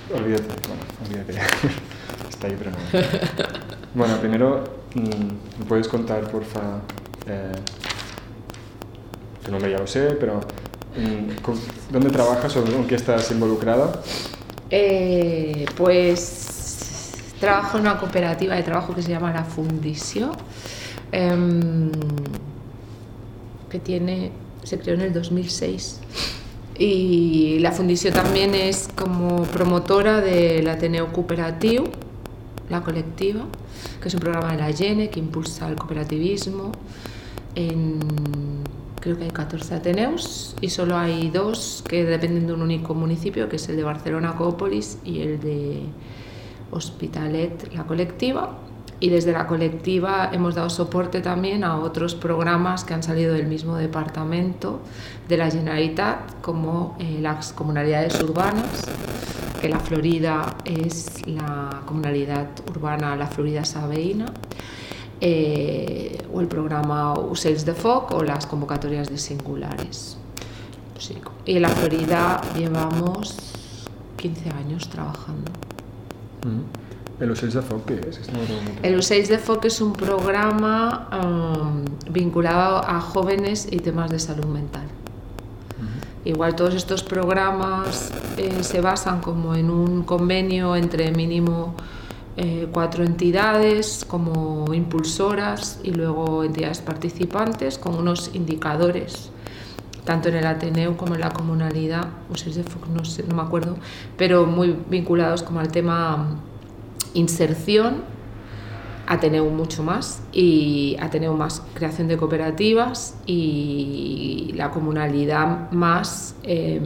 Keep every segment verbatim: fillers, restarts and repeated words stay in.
olvídate, bueno, olvídate, está ahí, pero no. Bueno, primero, ¿me puedes contar, porfa, eh, tu nombre ya lo sé, pero ¿dónde trabajas o en qué estás involucrada? Eh, pues trabajo en una cooperativa de trabajo que se llama La Fundició, eh, que tiene, se creó en el dos mil seis. Y La Fundició también es como promotora del Ateneu Cooperatiu, la colectiva, que es un programa de la Gene que impulsa el cooperativismo. En, creo que hay catorce Ateneus y solo hay dos que dependen de un único municipio, que es el de Barcelona Coópolis y el de Hospitalet, la colectiva. Y desde la colectiva hemos dado soporte también a otros programas que han salido del mismo departamento de la Generalitat, como eh, las comunalidades urbanas, que la Florida es la comunalidad urbana La Florida Sabeïna, eh, o el programa Ocells de Foc o las convocatorias de singulares. Sí. Y en la Florida llevamos quince años trabajando. Mm. ¿El Ocells de Foc qué es? No el Ocells de Foc es un programa um, vinculado a jóvenes y temas de salud mental. Uh-huh. Igual todos estos programas eh, se basan como en un convenio entre mínimo eh, cuatro entidades como impulsoras y luego entidades participantes con unos indicadores, tanto en el Ateneu como en la comunalidad, Ocells de Foc no sé, no me acuerdo, pero muy vinculados como al tema inserción, Ateneu mucho más, y Ateneu más creación de cooperativas, y la comunalidad más eh,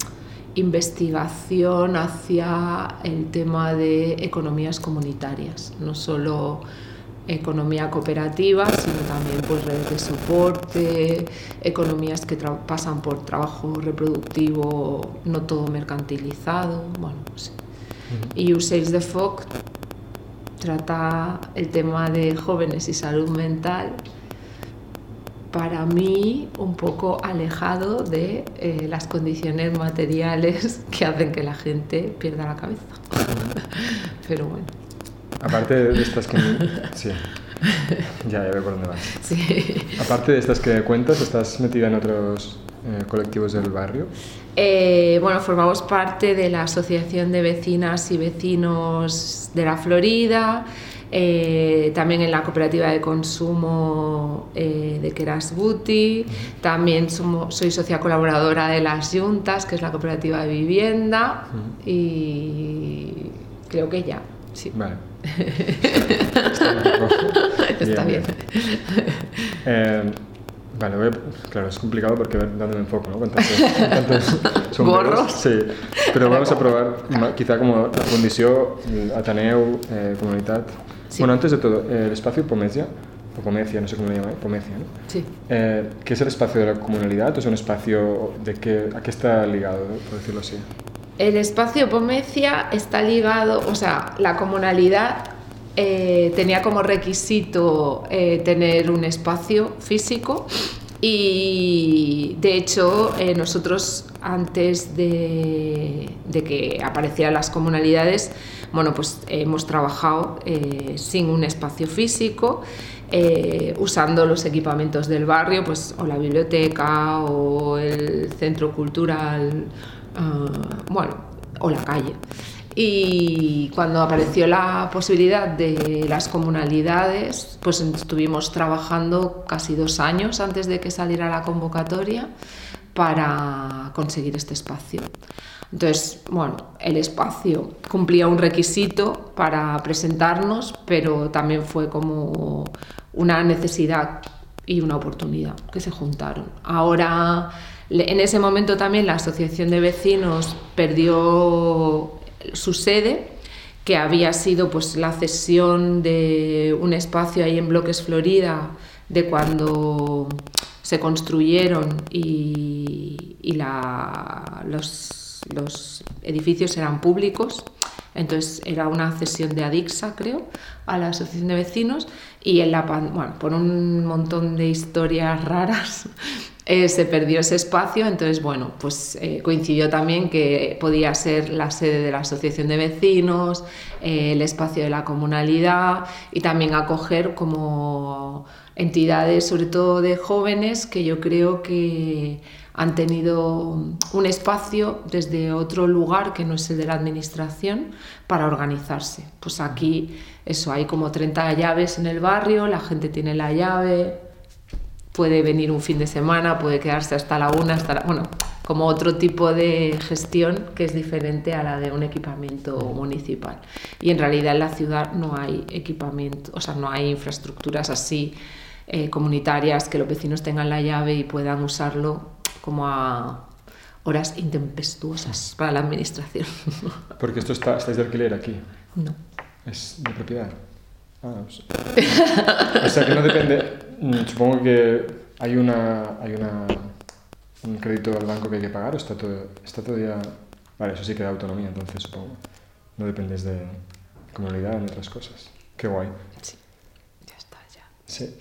investigación hacia el tema de economías comunitarias, no solo economía cooperativa, sino también pues redes de soporte, economías que tra- pasan por trabajo reproductivo, no todo mercantilizado, bueno, sí. Y Ocells de Foc trata el tema de jóvenes y salud mental, para mí un poco alejado de eh, las condiciones materiales que hacen que la gente pierda la cabeza. Pero bueno. Aparte de estas que... Sí, ya, ya veo por dónde vas. Sí. Aparte de estas que cuentas, ¿estás metida en otros eh, colectivos del barrio? Eh, bueno, formamos parte de la Asociación de Vecinas y Vecinos de la Florida, eh, también en la cooperativa de consumo eh, de Keras Buti, uh-huh. También somos, soy socia colaboradora de Las Juntas, que es la cooperativa de vivienda, uh-huh. Y creo que ya, sí. Vale. Está, está, está bien. bien. Eh, Vale, voy a, claro, es complicado porque dándome enfoque, ¿no? Con tantos, tantos gorros. Sí, pero vamos a probar quizá como La Fundició, Ateneu, eh, Comunitat. Sí. Bueno, antes de todo, eh, el espacio Pomecia, o Pomecia, no sé cómo lo llaman, Pomecia, ¿no? Sí. Eh, ¿Qué es el espacio de la comunalidad o es un espacio de qué, a qué está ligado, por decirlo así? El espacio Pomecia está ligado, o sea, la comunalidad Eh, tenía como requisito eh, tener un espacio físico y de hecho eh, nosotros antes de, de que aparecieran las comunalidades, bueno, pues eh, hemos trabajado eh, sin un espacio físico, eh, usando los equipamientos del barrio, pues o la biblioteca o el centro cultural, uh, bueno, o la calle. Y cuando apareció la posibilidad de las comunalidades, pues estuvimos trabajando casi dos años antes de que saliera la convocatoria para conseguir este espacio. Entonces, bueno, el espacio cumplía un requisito para presentarnos, pero también fue como una necesidad y una oportunidad que se juntaron. Ahora, en ese momento también la Asociación de Vecinos perdió su sede, que había sido pues la cesión de un espacio ahí en Bloques Florida de cuando se construyeron y, y la, los, los edificios eran públicos, entonces era una cesión de Adixa, creo, a la Asociación de Vecinos, y en la, bueno, por un montón de historias raras eh, se perdió ese espacio, entonces bueno, pues eh, coincidió también que podía ser la sede de la asociación de vecinos, eh, el espacio de la comunalidad y también acoger como entidades, sobre todo de jóvenes, que yo creo que han tenido un espacio desde otro lugar que no es el de la administración para organizarse. Pues aquí eso, hay como treinta llaves en el barrio, la gente tiene la llave, puede venir un fin de semana, puede quedarse hasta la una, hasta la, bueno, como otro tipo de gestión que es diferente a la de un equipamiento municipal. Y en realidad en la ciudad no hay equipamiento, o sea, no hay infraestructuras así eh, comunitarias que los vecinos tengan la llave y puedan usarlo como a horas intempestuosas para la administración. Porque esto está, estáis de alquiler aquí. No. Es de propiedad. Ah, o sea, o sea que no depende. Supongo que hay una, hay una un crédito al banco que hay que pagar o está todo, está todo ya. Vale, eso sí que da autonomía, entonces supongo. No dependes de comunidad ni otras cosas. Qué guay. Sí, ya está, ya. Sí.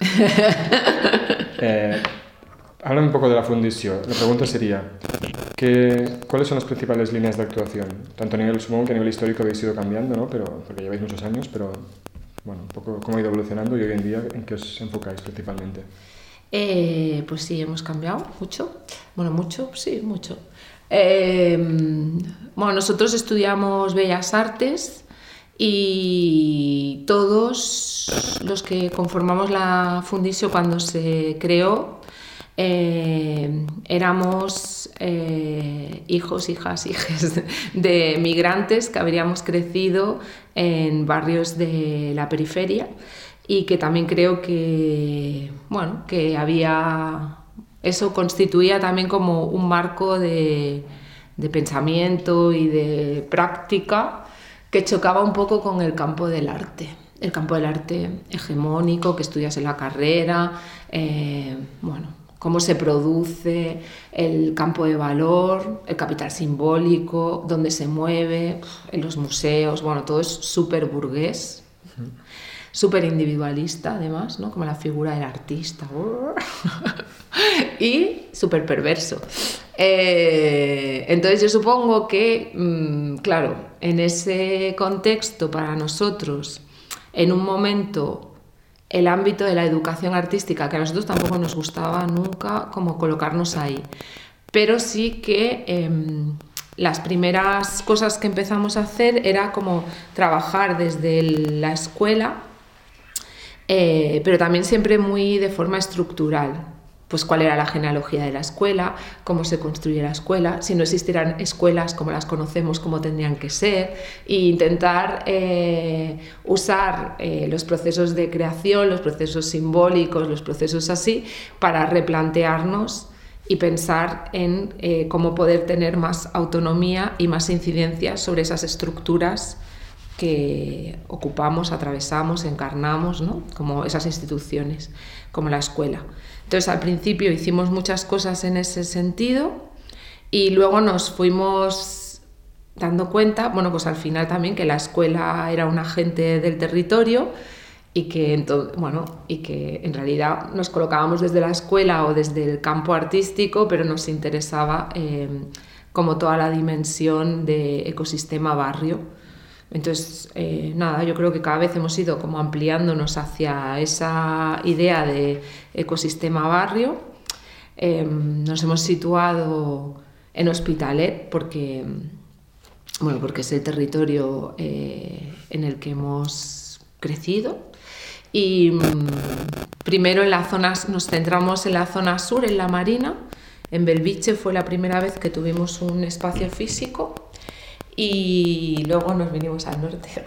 eh, Habla un poco de la fundició. La pregunta sería, ¿qué, ¿cuáles son las principales líneas de actuación? Tanto a nivel, supongo que a nivel histórico habéis ido cambiando, ¿no? Pero, porque lleváis muchos años, pero bueno, un poco cómo ha ido evolucionando y hoy en día en qué os enfocáis principalmente. Eh, pues sí, hemos cambiado mucho. Bueno, mucho, sí, mucho. Eh, bueno, nosotros estudiamos Bellas Artes y todos los que conformamos la Fundició cuando se creó, Eh, éramos eh, hijos, hijas, hijes de migrantes que habríamos crecido en barrios de la periferia y que también creo que, bueno, que había, eso constituía también como un marco de, de pensamiento y de práctica que chocaba un poco con el campo del arte. El campo del arte hegemónico que estudias en la carrera, eh, bueno, cómo se produce, el campo de valor, el capital simbólico, dónde se mueve, en los museos, bueno, todo es súper burgués, uh-huh. Súper individualista además, ¿no? Como la figura del artista, y súper perverso. Eh, entonces yo supongo que, mmm, claro, en ese contexto para nosotros, en un momento el ámbito de la educación artística, que a nosotros tampoco nos gustaba nunca como colocarnos ahí, pero sí que eh, las primeras cosas que empezamos a hacer era como trabajar desde la escuela, eh, pero también siempre muy de forma estructural. Pues cuál era la genealogía de la escuela, cómo se construye la escuela, si no existieran escuelas como las conocemos, cómo tendrían que ser, e intentar eh, usar eh, los procesos de creación, los procesos simbólicos, los procesos así, para replantearnos y pensar en eh, cómo poder tener más autonomía y más incidencia sobre esas estructuras que ocupamos, atravesamos, encarnamos, ¿no? Como esas instituciones, como la escuela. Entonces, al principio hicimos muchas cosas en ese sentido y luego nos fuimos dando cuenta, bueno, pues al final también que la escuela era un agente del territorio y que, entonces, bueno, y que en realidad nos colocábamos desde la escuela o desde el campo artístico, pero nos interesaba eh, como toda la dimensión de ecosistema barrio. Entonces, eh, nada, yo creo que cada vez hemos ido como ampliándonos hacia esa idea de ecosistema barrio. Eh, nos hemos situado en Hospitalet porque, bueno, porque es el territorio eh, en el que hemos crecido. Y mm, primero en la zona, nos centramos en la zona sur, en la Marina. En Belviche fue la primera vez que tuvimos un espacio físico. Y luego nos vinimos al norte.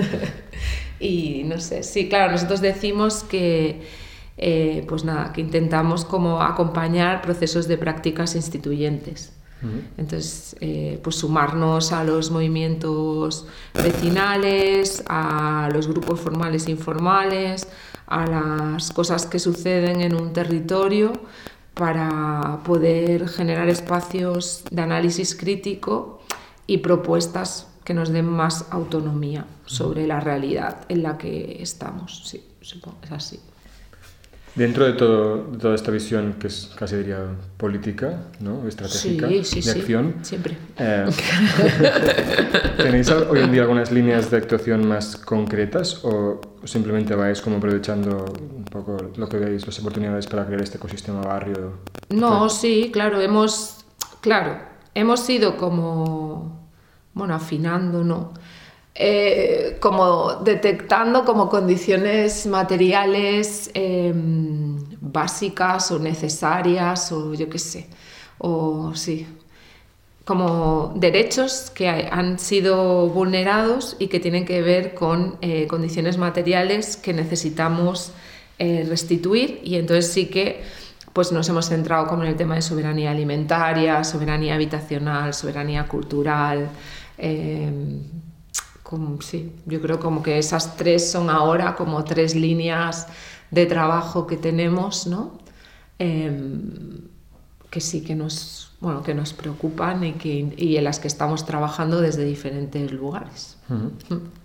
Y no sé, sí, claro, nosotros decimos que, eh, pues nada, que intentamos como acompañar procesos de prácticas instituyentes. Uh-huh. Entonces, eh, pues sumarnos a los movimientos vecinales, a los grupos formales e informales, a las cosas que suceden en un territorio para poder generar espacios de análisis crítico y propuestas que nos den más autonomía sobre la realidad en la que estamos. Sí, supongo que es así. Dentro de, todo, de toda esta visión, que es casi diría política, ¿no? Estratégica, sí, sí, de sí, acción, siempre. Eh, ¿tenéis hoy en día algunas líneas de actuación más concretas o simplemente vais como aprovechando un poco lo que veis, las oportunidades para crear este ecosistema barrio? No, ¿Qué? sí, claro, hemos, claro, hemos ido como, bueno, afinando, ¿no? Eh, como detectando como condiciones materiales eh, básicas o necesarias o yo qué sé, o sí, como derechos que han sido vulnerados y que tienen que ver con eh, condiciones materiales que necesitamos eh, restituir, y entonces sí que pues nos hemos centrado como en el tema de soberanía alimentaria, soberanía habitacional, soberanía cultural. eh, Como, sí, yo creo como que esas tres son ahora como tres líneas de trabajo que tenemos, ¿no? Eh, que sí que nos, bueno, que nos preocupan y, que, y en las que estamos trabajando desde diferentes lugares. Uh-huh. Mm.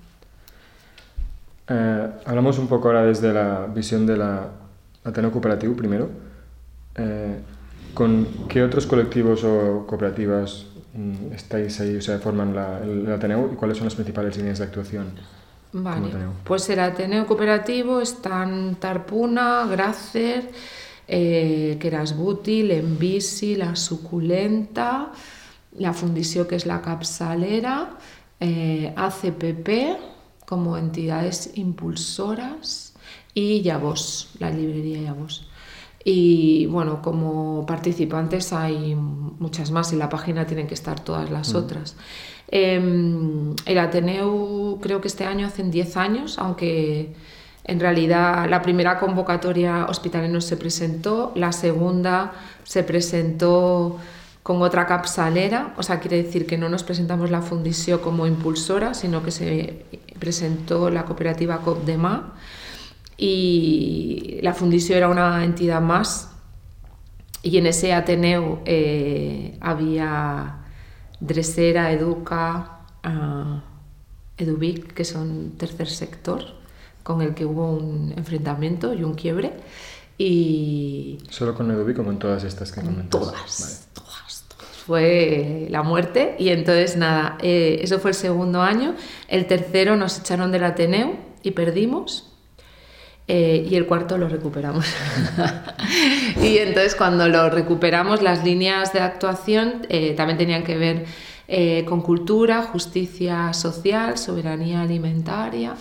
Eh, hablamos un poco ahora desde la visión de la Ateneo Cooperativo primero. Eh, ¿Con qué otros colectivos o cooperativas estáis ahí, o sea, forman la, el, el Ateneo, y cuáles son las principales líneas de actuación? Vale, pues el Ateneo Cooperativo están Tarpuna, Gracer, eh, Querasbuti, Lembisi, La Suculenta, la Fundició, que es la capçalera, eh, A C P P como entidades impulsoras y Llavors, la librería Llavors. Y bueno, como participantes hay muchas más, y en la página tienen que estar todas las mm. otras. Eh, el Ateneu creo que este año hacen diez años, aunque en realidad la primera convocatoria Hospitalet se presentó, la segunda se presentó con otra capçalera, o sea, quiere decir que no nos presentamos la Fundició como impulsora, sino que se presentó la cooperativa Cop Demà. Y la Fundició era una entidad más, y en ese Ateneu eh, había Dresera, Educa, uh, Eduvic, que son tercer sector, con el que hubo un enfrentamiento y un quiebre. Y ¿Solo con Eduvic o con todas estas que comentas? Todas, vale. todas, todas. Fue la muerte, y entonces nada, eh, eso fue el segundo año. El tercero nos echaron del Ateneu y perdimos. Eh, y el cuarto lo recuperamos. Y entonces cuando lo recuperamos, las líneas de actuación eh, también tenían que ver eh, con cultura, justicia social, soberanía alimentaria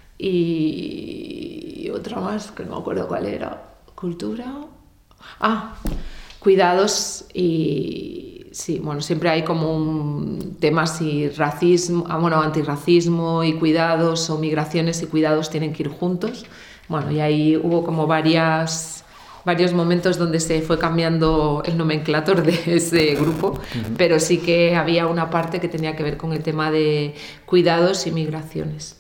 y, y otra más que no me acuerdo cuál era. Cultura, ah, cuidados y sí, bueno, siempre hay como un tema si racismo, ah, bueno, antirracismo y cuidados, o migraciones y cuidados tienen que ir juntos. Bueno, y ahí hubo como varias, varios momentos donde se fue cambiando el nomenclator de ese grupo, uh-huh. pero sí que había una parte que tenía que ver con el tema de cuidados y migraciones.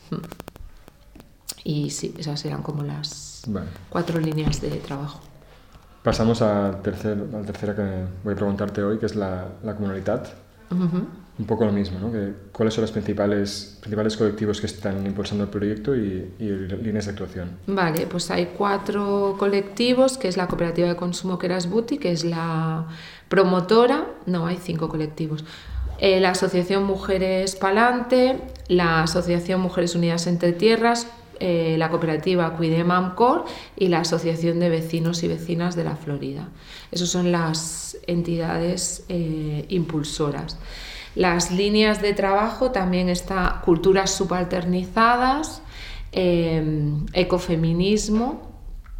Y sí, esas eran como las vale. cuatro líneas de trabajo. Pasamos al tercer, a la tercera que voy a preguntarte hoy, que es la, la comunalitat. Uh-huh. Un poco lo mismo, ¿no? Que, ¿cuáles son los principales, principales colectivos que están impulsando el proyecto y, y líneas de actuación? Vale, pues hay cuatro colectivos, que es la Cooperativa de Consumo Querasbuti, que es la promotora. No, hay cinco colectivos. Eh, la Asociación Mujeres Palante, la Asociación Mujeres Unidas Entre Tierras, eh, la Cooperativa Cuidem Amcor y la Asociación de Vecinos y Vecinas de la Florida. Esas son las entidades eh, impulsoras. Las líneas de trabajo también está culturas subalternizadas, eh, ecofeminismo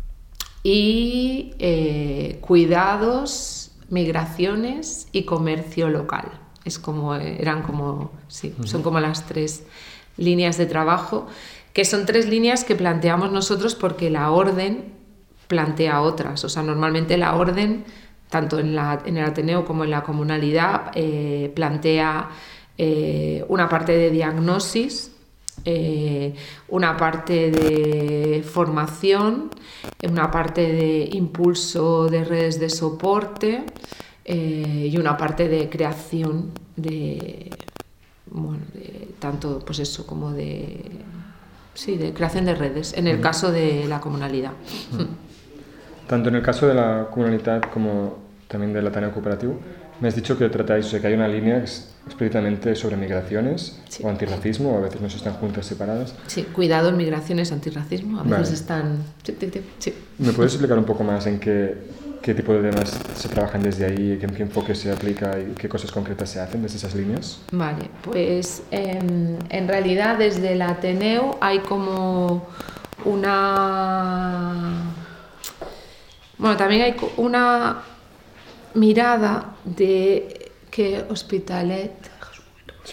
y eh, cuidados, migraciones y comercio local. Es como, eran como, sí, uh-huh. son como las tres líneas de trabajo, que son tres líneas que planteamos nosotros porque la orden plantea otras. O sea, normalmente la orden, tanto en, la, en el Ateneo como en la comunalidad, eh, plantea eh, una parte de diagnosis, eh, una parte de formación, una parte de impulso de redes de soporte eh, y una parte de creación de, bueno, de tanto pues eso como de, sí, de creación de redes, en el caso de la comunalidad. tanto en el caso de la Comunalitat como también del Ateneo Cooperativo, me has dicho que tratáis, o sea, que hay una línea que es explícitamente sobre migraciones, sí, o antirracismo, o a veces no están juntas, separadas. Sí, cuidado, migraciones, antirracismo, a veces vale. están... Sí, sí, sí. ¿Me puedes explicar un poco más en qué, qué tipo de temas se trabajan desde ahí, qué, qué enfoque se aplica y qué cosas concretas se hacen desde esas líneas? Vale, pues eh, en realidad desde el Ateneo hay como una... Bueno, también hay una mirada de que Hospitalet... Sí.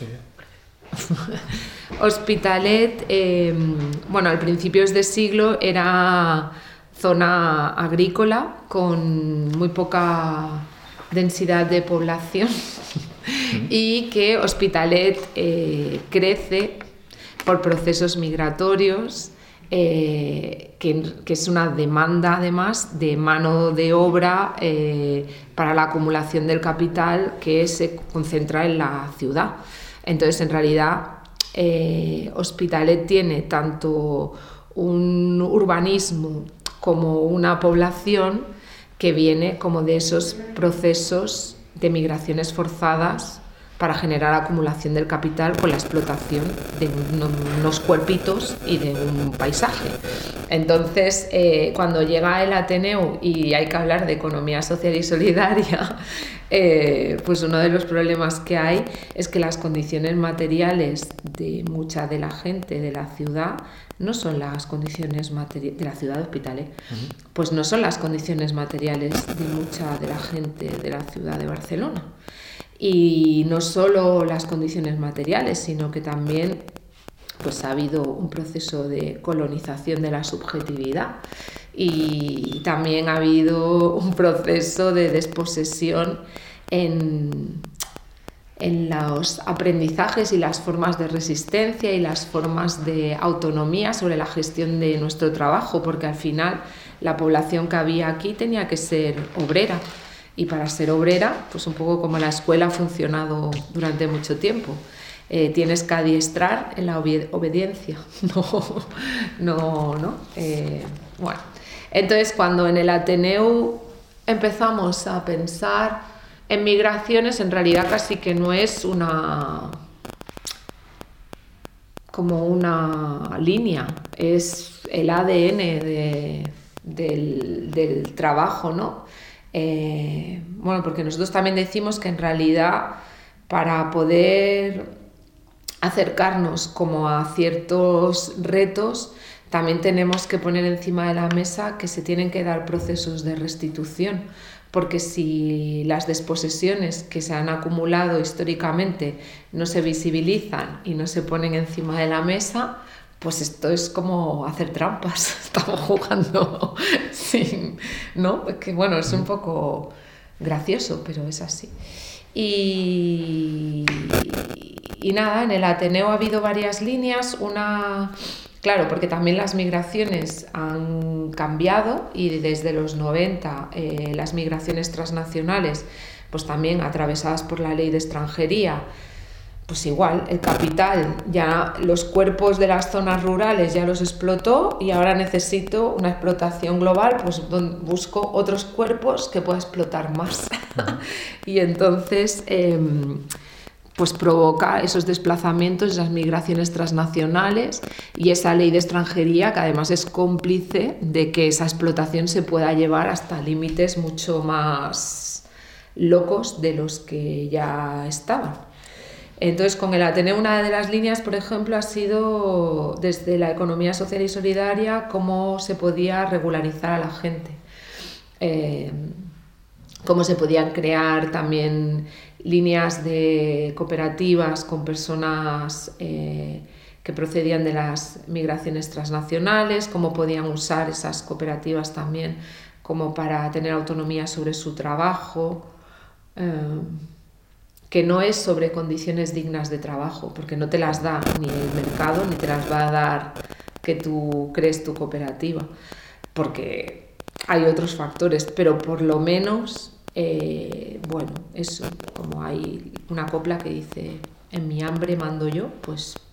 Hospitalet, eh, bueno, al principios de siglo era zona agrícola con muy poca densidad de población y que Hospitalet eh, crece por procesos migratorios, eh, que, que es una demanda además de mano de obra eh, para la acumulación del capital que se concentra en la ciudad. Entonces, en realidad, eh, Hospitalet tiene tanto un urbanismo como una población que viene como de esos procesos de migraciones forzadas para generar acumulación del capital con la explotación de unos cuerpitos y de un paisaje. Entonces, eh, cuando llega el Ateneo y hay que hablar de economía social y solidaria, eh, pues uno de los problemas que hay es que las condiciones materiales de mucha de la gente de la ciudad no son las condiciones materiales de la ciudad de Hospitalet, uh-huh. pues no son las condiciones materiales de mucha de la gente de la ciudad de Barcelona. Y no solo las condiciones materiales, sino que también pues, ha habido un proceso de colonización de la subjetividad y también ha habido un proceso de desposesión en, en los aprendizajes y las formas de resistencia y las formas de autonomía sobre la gestión de nuestro trabajo, porque al final la población que había aquí tenía que ser obrera. Y para ser obrera, pues un poco como la escuela ha funcionado durante mucho tiempo. Eh, tienes que adiestrar en la obedi- obediencia. No, no, no. Eh, bueno. Entonces, cuando en el Ateneo empezamos a pensar en migraciones, en realidad casi que no es una... como una línea, es el A D N de, del, del trabajo, ¿no? Eh, bueno, porque nosotros también decimos que en realidad para poder acercarnos como a ciertos retos también tenemos que poner encima de la mesa que se tienen que dar procesos de restitución, porque si las desposesiones que se han acumulado históricamente no se visibilizan y no se ponen encima de la mesa, pues esto es como hacer trampas, estamos jugando sin, ¿no? Es que bueno, es un poco gracioso, pero es así. Y, y nada, en el Ateneo ha habido varias líneas, una, claro, porque también las migraciones han cambiado y desde los noventa eh, las migraciones transnacionales, pues también atravesadas por la ley de extranjería, pues igual, el capital, ya los cuerpos de las zonas rurales ya los explotó y ahora necesito una explotación global, pues donde busco otros cuerpos que pueda explotar más. Uh-huh. Y entonces, eh, pues provoca esos desplazamientos, esas migraciones transnacionales y esa ley de extranjería que además es cómplice de que esa explotación se pueda llevar hasta límites mucho más locos de los que ya estaban. Entonces, con el Ateneo, una de las líneas, por ejemplo, ha sido desde la economía social y solidaria cómo se podía regularizar a la gente, eh, cómo se podían crear también líneas de cooperativas con personas eh, que procedían de las migraciones transnacionales, cómo podían usar esas cooperativas también como para tener autonomía sobre su trabajo, eh, que no es sobre condiciones dignas de trabajo, porque no te las da ni el mercado, ni te las va a dar que tú crees tu cooperativa, porque hay otros factores, pero por lo menos, eh, bueno, eso, como hay una copla que dice, en mi hambre mando yo, pues,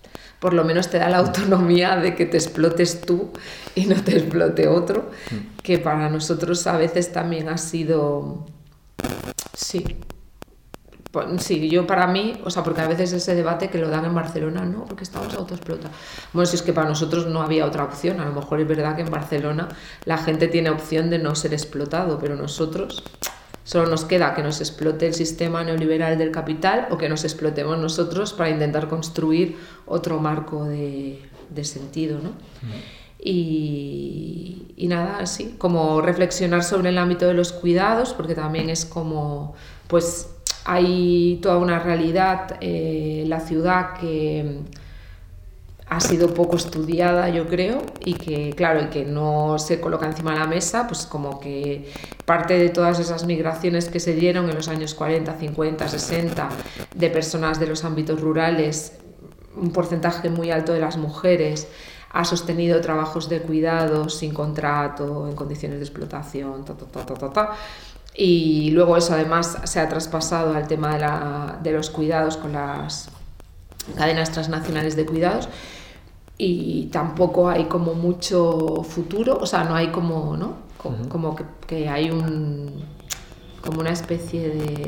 por lo menos te da la autonomía de que te explotes tú y no te explote otro, mm. que para nosotros a veces también ha sido, sí, sí, yo para mí, o sea, porque a veces ese debate que lo dan en Barcelona, no, porque estamos autoexplotados. Bueno, si es que para nosotros no había otra opción, a lo mejor es verdad que en Barcelona la gente tiene opción de no ser explotado, pero nosotros solo nos queda que nos explote el sistema neoliberal del capital o que nos explotemos nosotros para intentar construir otro marco de, de sentido, ¿no? Mm. Y, y nada, así, como reflexionar sobre el ámbito de los cuidados, porque también es como, pues hay toda una realidad en eh, la ciudad que ha sido poco estudiada, yo creo, y que, claro, y que no se coloca encima de la mesa, pues como que parte de todas esas migraciones que se dieron en los años cuarenta, cincuenta, sesenta, de personas de los ámbitos rurales, un porcentaje muy alto de las mujeres ha sostenido trabajos de cuidados sin contrato, en condiciones de explotación, ta, ta, ta, ta, ta, ta. Y luego eso además se ha traspasado al tema de, la, de los cuidados con las cadenas transnacionales de cuidados, y tampoco hay como mucho futuro, o sea, no hay como, ¿no? Como, uh-huh. como que, que hay un, como una especie de,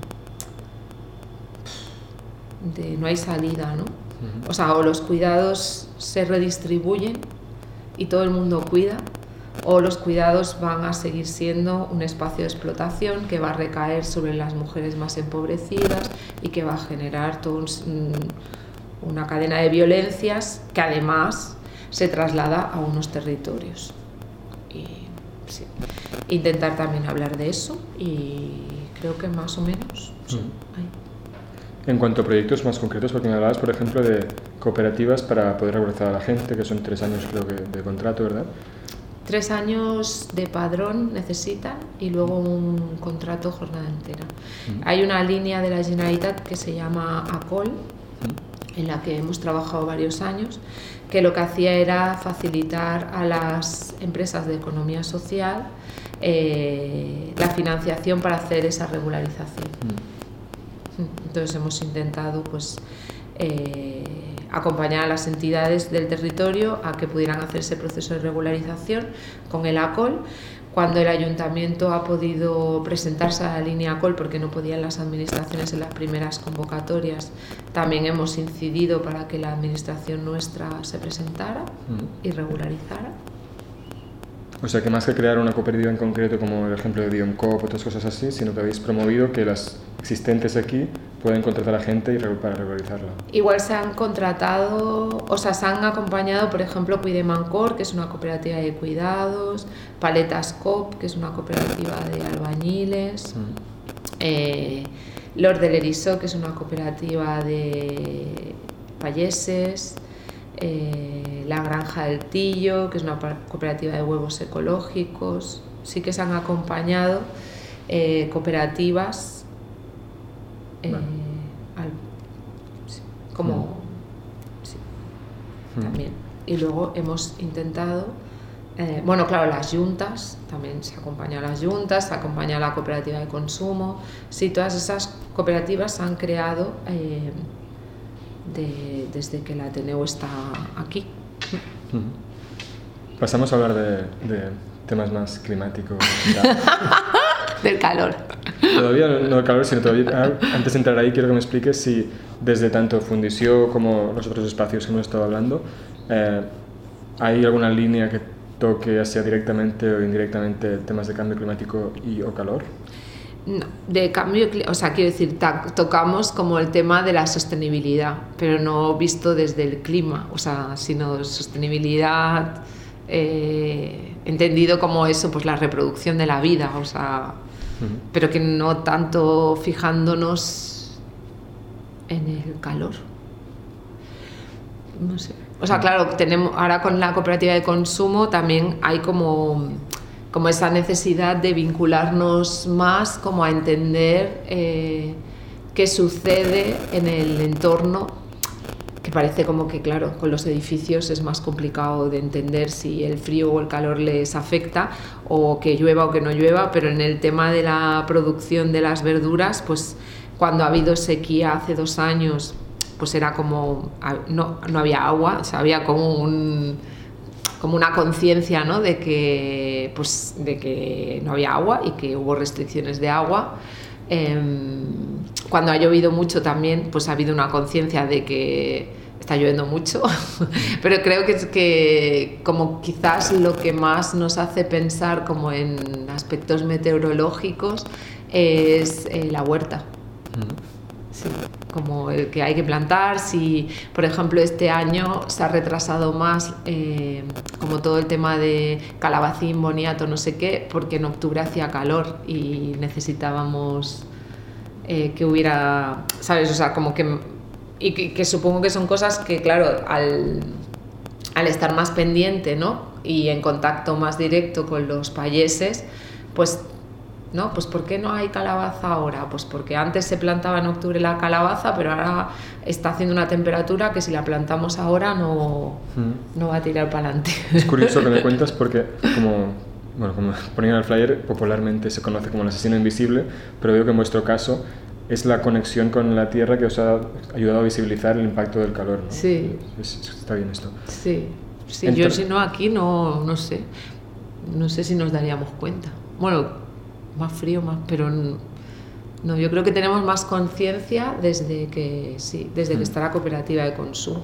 de no hay salida, ¿no? Uh-huh. O sea, o los cuidados se redistribuyen y todo el mundo cuida, o los cuidados van a seguir siendo un espacio de explotación que va a recaer sobre las mujeres más empobrecidas y que va a generar todo un, una cadena de violencias que además se traslada a unos territorios. Y sí, intentar también hablar de eso, y creo que más o menos sí, ahí. En cuanto a proyectos más concretos, porque me hablabas, por ejemplo, de cooperativas para poder regularizar a la gente, que son tres años creo que de contrato, ¿verdad? Tres años de padrón necesitan y luego un contrato jornada entera. Uh-huh. Hay una línea de la Generalitat que se llama ACOL, uh-huh. en la que hemos trabajado varios años, que lo que hacía era facilitar a las empresas de economía social eh, la financiación para hacer esa regularización. Uh-huh. Entonces hemos intentado, pues, eh, acompañar a las entidades del territorio a que pudieran hacer ese proceso de regularización con el ACOL. Cuando el ayuntamiento ha podido presentarse a la línea ACOL, porque no podían las administraciones en las primeras convocatorias, también hemos incidido para que la administración nuestra se presentara uh-huh. y regularizara. O sea, que más que crear una cooperativa en concreto, como el ejemplo de Bioncoop o otras cosas así, sino que habéis promovido que las existentes aquí pueden contratar a gente y para regularizarla. Igual se han contratado, o sea, se han acompañado, por ejemplo, Cuidemancor, que es una cooperativa de cuidados, Paletas Coop, que es una cooperativa de albañiles, mm. eh, Lord del Erizo, que es una cooperativa de payeses, eh, La Granja del Tillo, que es una cooperativa de huevos ecológicos. Sí que se han acompañado eh, cooperativas Eh, vale. al, sí, como mm. sí, mm. también. Y luego hemos intentado, eh, bueno, claro, las juntas, también se acompaña a las juntas, se acompaña a la cooperativa de consumo. Sí, todas esas cooperativas se han creado eh, de, desde que la Ateneo está aquí. Mm. Pasamos a hablar de, de temas más climáticos. Del calor. Todavía no del calor, sino todavía, antes de entrar ahí quiero que me expliques si desde tanto Fundisio como los otros espacios que hemos estado hablando, eh, ¿hay alguna línea que toque, ya sea directamente o indirectamente, temas de cambio climático y o calor? No, de cambio, o sea, quiero decir, tocamos como el tema de la sostenibilidad, pero no visto desde el clima, o sea, sino sostenibilidad eh, entendido como eso, pues la reproducción de la vida, o sea, uh-huh. pero que no tanto fijándonos en el calor. No sé. O sea, claro, tenemos ahora con la cooperativa de consumo también hay como, como esa necesidad de vincularnos más, como a entender eh, qué sucede en el entorno, que parece como que, claro, con los edificios es más complicado de entender si el frío o el calor les afecta, o que llueva o que no llueva, pero en el tema de la producción de las verduras, pues cuando ha habido sequía hace dos años pues era como, no, no había agua, o sea, había como un, como una conciencia, ¿no? de que, pues, de que no había agua y que hubo restricciones de agua. Eh, cuando ha llovido mucho también, pues ha habido una conciencia de que está lloviendo mucho, pero creo que es que como quizás lo que más nos hace pensar como en aspectos meteorológicos es eh, la huerta. Sí, como el que hay que plantar. Si, por ejemplo, este año se ha retrasado más eh, como todo el tema de calabacín, boniato, no sé qué, porque en octubre hacía calor y necesitábamos eh, que hubiera, ¿sabes? O sea, como que y que, que supongo que son cosas que, claro, al, al estar más pendiente, ¿no? Y en contacto más directo con los payeses, pues, ¿no? Pues ¿por qué no hay calabaza ahora? Pues porque antes se plantaba en octubre la calabaza, pero ahora está haciendo una temperatura que si la plantamos ahora no, mm. no va a tirar para adelante. Es curioso que me cuentas porque, como, bueno, como ponían en el flyer, popularmente se conoce como el asesino invisible, pero veo que en vuestro caso es la conexión con la Tierra que os ha ayudado a visibilizar el impacto del calor, ¿no? Sí. Es, está bien esto. Sí, sí. Entonces, yo si no aquí no, no sé, no sé si nos daríamos cuenta. Bueno, más frío, más, pero no, yo creo que tenemos más conciencia desde que, sí, desde mm. que está la cooperativa de consumo.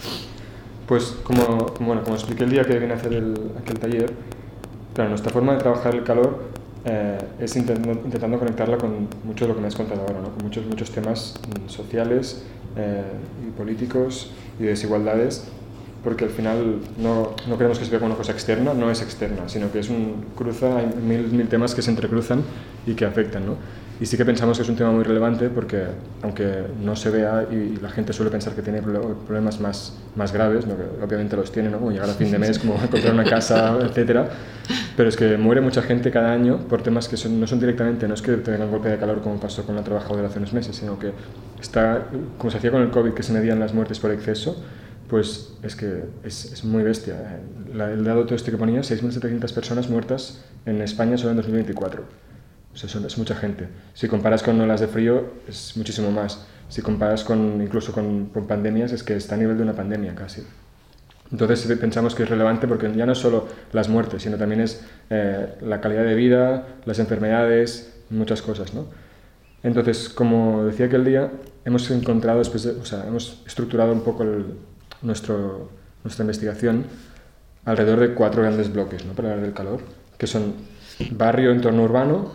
Pues como, como, bueno, como expliqué el día que vine a hacer el, aquel taller, claro, nuestra forma de trabajar el calor Eh, es intentando, intentando conectarla con mucho de lo que me has contado ahora, ¿no? Con muchos, muchos temas mm, sociales eh, y políticos y de desigualdades, porque al final no, no queremos que se vea como una cosa externa, no es externa, sino que es un cruza, hay mil, mil temas que se entrecruzan y que afectan, ¿no? Y sí que pensamos que es un tema muy relevante porque, aunque no se vea y la gente suele pensar que tiene problemas más, más graves, ¿no? Que obviamente los tiene, ¿no? Como llegar a fin de mes, como encontrar una casa, etcétera, pero es que muere mucha gente cada año por temas que son, no son directamente, no es que te venga un golpe de calor como pasó con la trabajadora hace unos meses, sino que está, como se hacía con el COVID, que se medían las muertes por exceso, pues es que es, es muy bestia. La, el dato este que ponía, seis mil setecientas personas muertas en España solo en dos mil veinticuatro. O sea, son, es mucha gente. Si comparas con olas de frío, es muchísimo más. Si comparas con, incluso con, con pandemias, es que está a nivel de una pandemia casi. Entonces pensamos que es relevante porque ya no es solo las muertes, sino también es eh, la calidad de vida, las enfermedades, muchas cosas, ¿no? Entonces, como decía aquel día, hemos encontrado, después de, o sea, hemos estructurado un poco el, nuestro, nuestra investigación alrededor de cuatro grandes bloques, ¿no? Para hablar del calor, que son barrio, entorno urbano,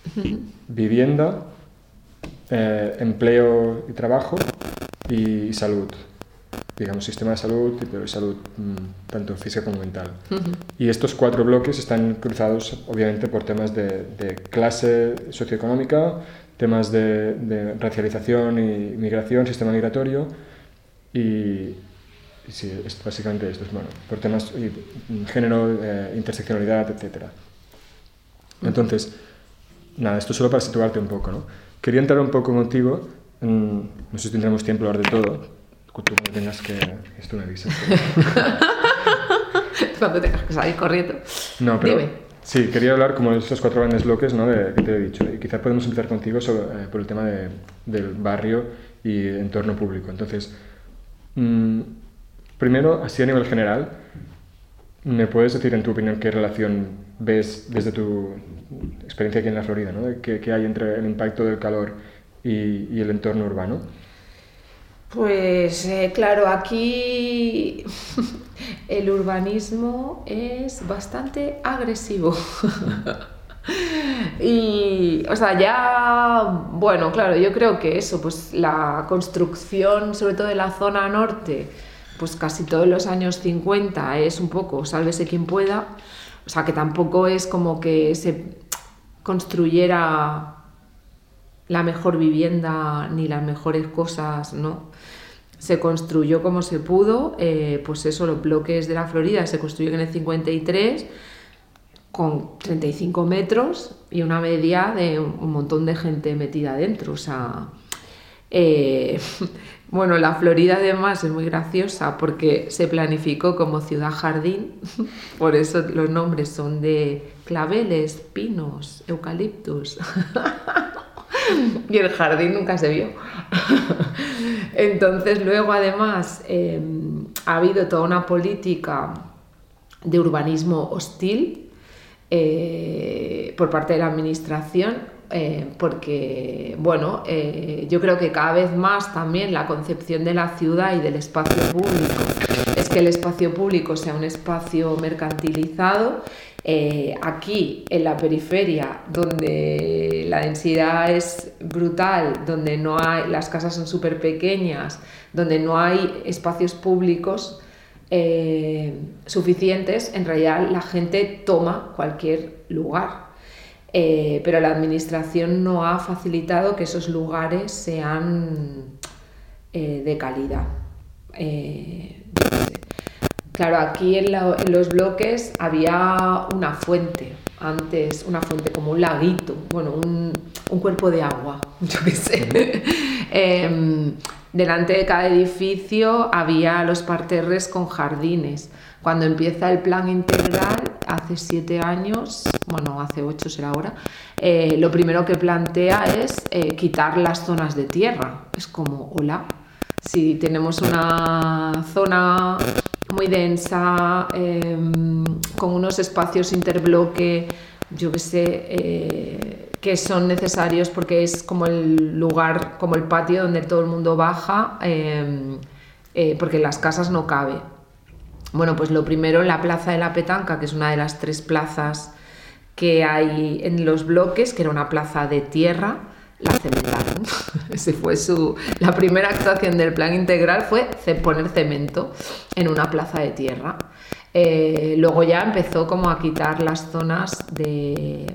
vivienda, eh, empleo y trabajo y salud. Digamos, sistema de salud, pero de salud mmm, tanto física como mental. Uh-huh. Y estos cuatro bloques están cruzados, obviamente, por temas de, de clase socioeconómica, temas de, de racialización y migración, sistema migratorio, y, y sí, es básicamente esto, es, bueno, por temas de género, eh, interseccionalidad, etcétera. Uh-huh. Entonces, nada, esto solo para situarte un poco, ¿no? Quería entrar un poco contigo, en, no sé si tendremos tiempo a hablar de todo. Tú no tengas que... Esto me avisas. Cuando tengas que salir corriendo. No, pero... Dime. Sí, quería hablar como de estos cuatro grandes bloques, ¿no? De, que te he dicho. Y quizás podemos empezar contigo sobre, eh, por el tema de, del barrio y entorno público. Entonces, mmm, primero, así a nivel general, ¿me puedes decir, en tu opinión, qué relación ves desde tu experiencia aquí en la Florida, ¿no? ¿Qué, qué hay entre el impacto del calor y, y el entorno urbano? Pues eh, claro, aquí el urbanismo es bastante agresivo. Y, o sea, ya, bueno, claro, yo creo que eso, pues la construcción, sobre todo de la zona norte, pues casi todos los años cincuenta es un poco sálvese quien pueda. O sea, que tampoco es como que se construyera la mejor vivienda ni las mejores cosas, ¿no? Se construyó como se pudo, eh, pues eso, los bloques de la Florida se construyeron en el cincuenta y tres con treinta y cinco metros y una media de un montón de gente metida dentro, o sea... Eh, bueno, la Florida además es muy graciosa porque se planificó como ciudad jardín, por eso los nombres son de claveles, pinos, eucaliptus. Y el jardín nunca se vio. Entonces luego además eh, ha habido toda una política de urbanismo hostil eh, por parte de la administración. Eh, porque, bueno, eh, yo creo que cada vez más también la concepción de la ciudad y del espacio público es que el espacio público sea un espacio mercantilizado. Eh, aquí, en la periferia, donde la densidad es brutal, donde no hay, las casas son súper pequeñas, donde no hay espacios públicos eh, suficientes, en realidad la gente toma cualquier lugar. Eh, pero la administración no ha facilitado que esos lugares sean eh, de calidad. Eh, claro, aquí en, la, en los bloques había una fuente, antes una fuente como un laguito, bueno, un, un cuerpo de agua, yo qué sé. eh, delante de cada edificio había los parterres con jardines. Cuando empieza el plan integral, hace siete años, bueno, hace ocho será ahora, eh, lo primero que plantea es eh, quitar las zonas de tierra. Es como, hola, si tenemos una zona muy densa, eh, con unos espacios interbloque, yo qué sé, eh, que son necesarios porque es como el lugar, como el patio donde todo el mundo baja, eh, eh, porque en las casas no cabe. Bueno, pues lo primero en la Plaza de la Petanca, que es una de las tres plazas que hay en los bloques, que era una plaza de tierra, la cementaron. Ese fue su, la primera actuación del plan integral fue poner cemento en una plaza de tierra. Eh, luego ya empezó como a quitar las zonas de,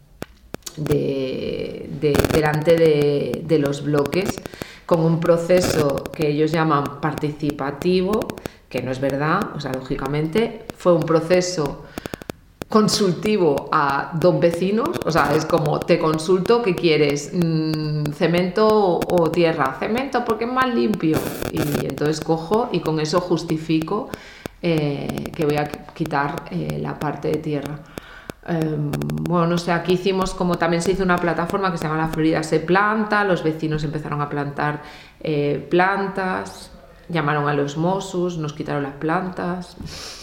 de, de delante de, de los bloques con un proceso que ellos llaman participativo, que no es verdad, o sea, lógicamente fue un proceso consultivo a dos vecinos, o sea, es como te consulto qué quieres, mm, cemento o, o tierra, cemento porque es más limpio, y entonces cojo y con eso justifico eh, que voy a quitar eh, la parte de tierra. Eh, bueno, no sé, aquí hicimos como también se hizo una plataforma que se llama La Florida se planta, los vecinos empezaron a plantar eh, plantas, llamaron a los Mossos, nos quitaron las plantas.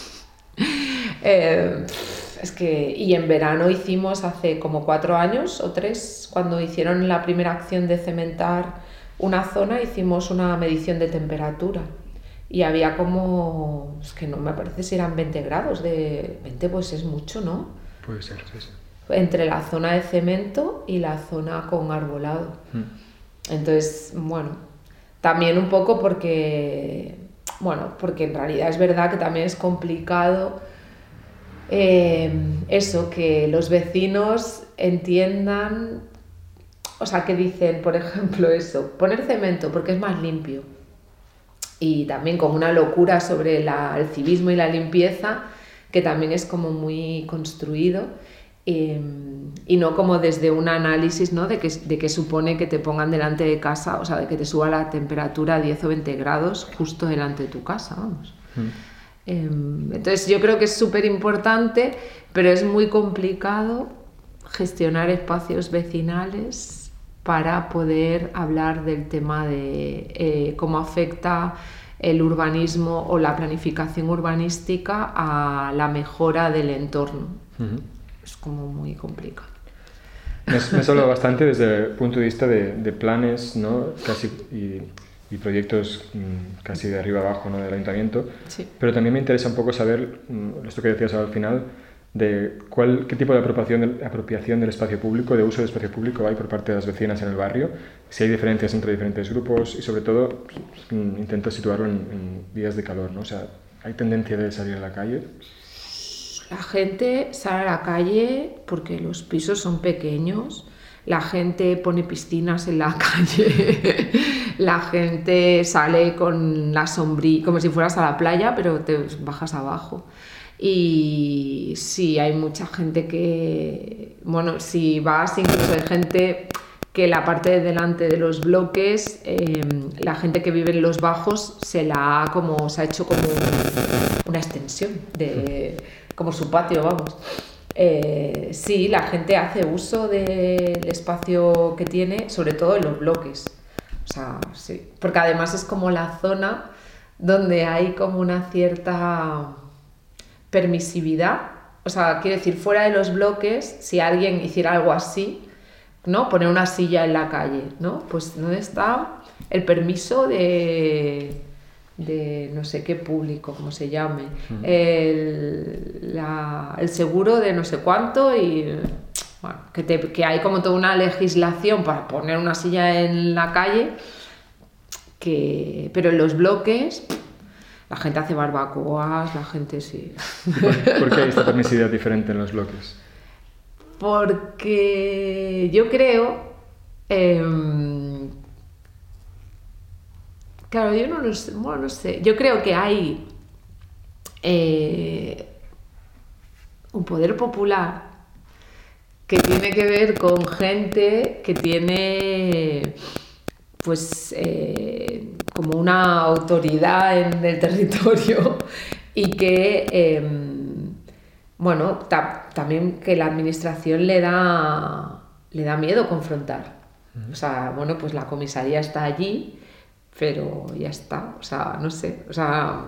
eh, es que, y en verano hicimos hace como cuatro años o tres, cuando hicieron la primera acción de cementar una zona, hicimos una medición de temperatura y había como, es que no me parece si eran veinte grados, de veinte pues es mucho, ¿no? Puede ser, sí, sí. Entre la zona de cemento y la zona con arbolado. Mm. Entonces, bueno, también un poco porque, bueno, porque en realidad es verdad que también es complicado eh, eso, que los vecinos entiendan, o sea, que dicen, por ejemplo, eso, poner cemento porque es más limpio. Y también como una locura sobre la, el civismo y la limpieza, que también es como muy construido. Eh, y no como desde un análisis, ¿no? de, que, de que supone que te pongan delante de casa, o sea, de que te suba la temperatura a diez o veinte grados justo delante de tu casa, vamos. Mm. Eh, entonces yo creo que es súper importante, pero es muy complicado gestionar espacios vecinales para poder hablar del tema de eh, cómo afecta el urbanismo o la planificación urbanística a la mejora del entorno. Uh-huh. Es como muy complicado. Me has hablado bastante desde el punto de vista de, de planes, ¿no? Casi, y, y proyectos mmm, casi de arriba abajo, ¿no? Del ayuntamiento. Sí. Pero también me interesa un poco saber, mmm, esto que decías al final, de cuál, qué tipo de apropiación, de apropiación del espacio público, de uso del espacio público hay por parte de las vecinas en el barrio, si hay diferencias entre diferentes grupos y sobre todo pues, intento situarlo en, en días de calor, ¿no? O sea, ¿hay tendencia de salir a la calle? La gente sale a la calle porque los pisos son pequeños, la gente pone piscinas en la calle, la gente sale con la sombrilla, como si fueras a la playa, pero te bajas abajo. Y sí, hay mucha gente que, bueno, si vas, incluso hay gente que la parte de delante de los bloques, eh, la gente que vive en los bajos se la ha como, se ha hecho como un, una extensión, de, como su patio, vamos. Eh, sí, la gente hace uso del espacio que tiene, sobre todo en los bloques. O sea, sí. Porque además es como la zona donde hay como una cierta permisividad. O sea, quiero decir, fuera de los bloques, si alguien hiciera algo así, ¿no? Poner una silla en la calle, ¿no? Pues ¿dónde está el permiso de, de no sé qué público, como se llame? Mm. El, la, el seguro de no sé cuánto y... Bueno, que, te, que hay como toda una legislación para poner una silla en la calle, que, pero en los bloques la gente hace barbacoas, la gente sí. ¿Por, ¿por qué hay esta permisividad diferente en los bloques? Porque yo creo, eh, claro, yo no lo sé, bueno, no sé, yo creo que hay eh, un poder popular que tiene que ver con gente que tiene pues eh, como una autoridad en el territorio y que eh, bueno, ta- también que la administración le da le da miedo confrontar. Uh-huh. O sea, bueno, pues la comisaría está allí, pero ya está, o sea, no sé, o sea,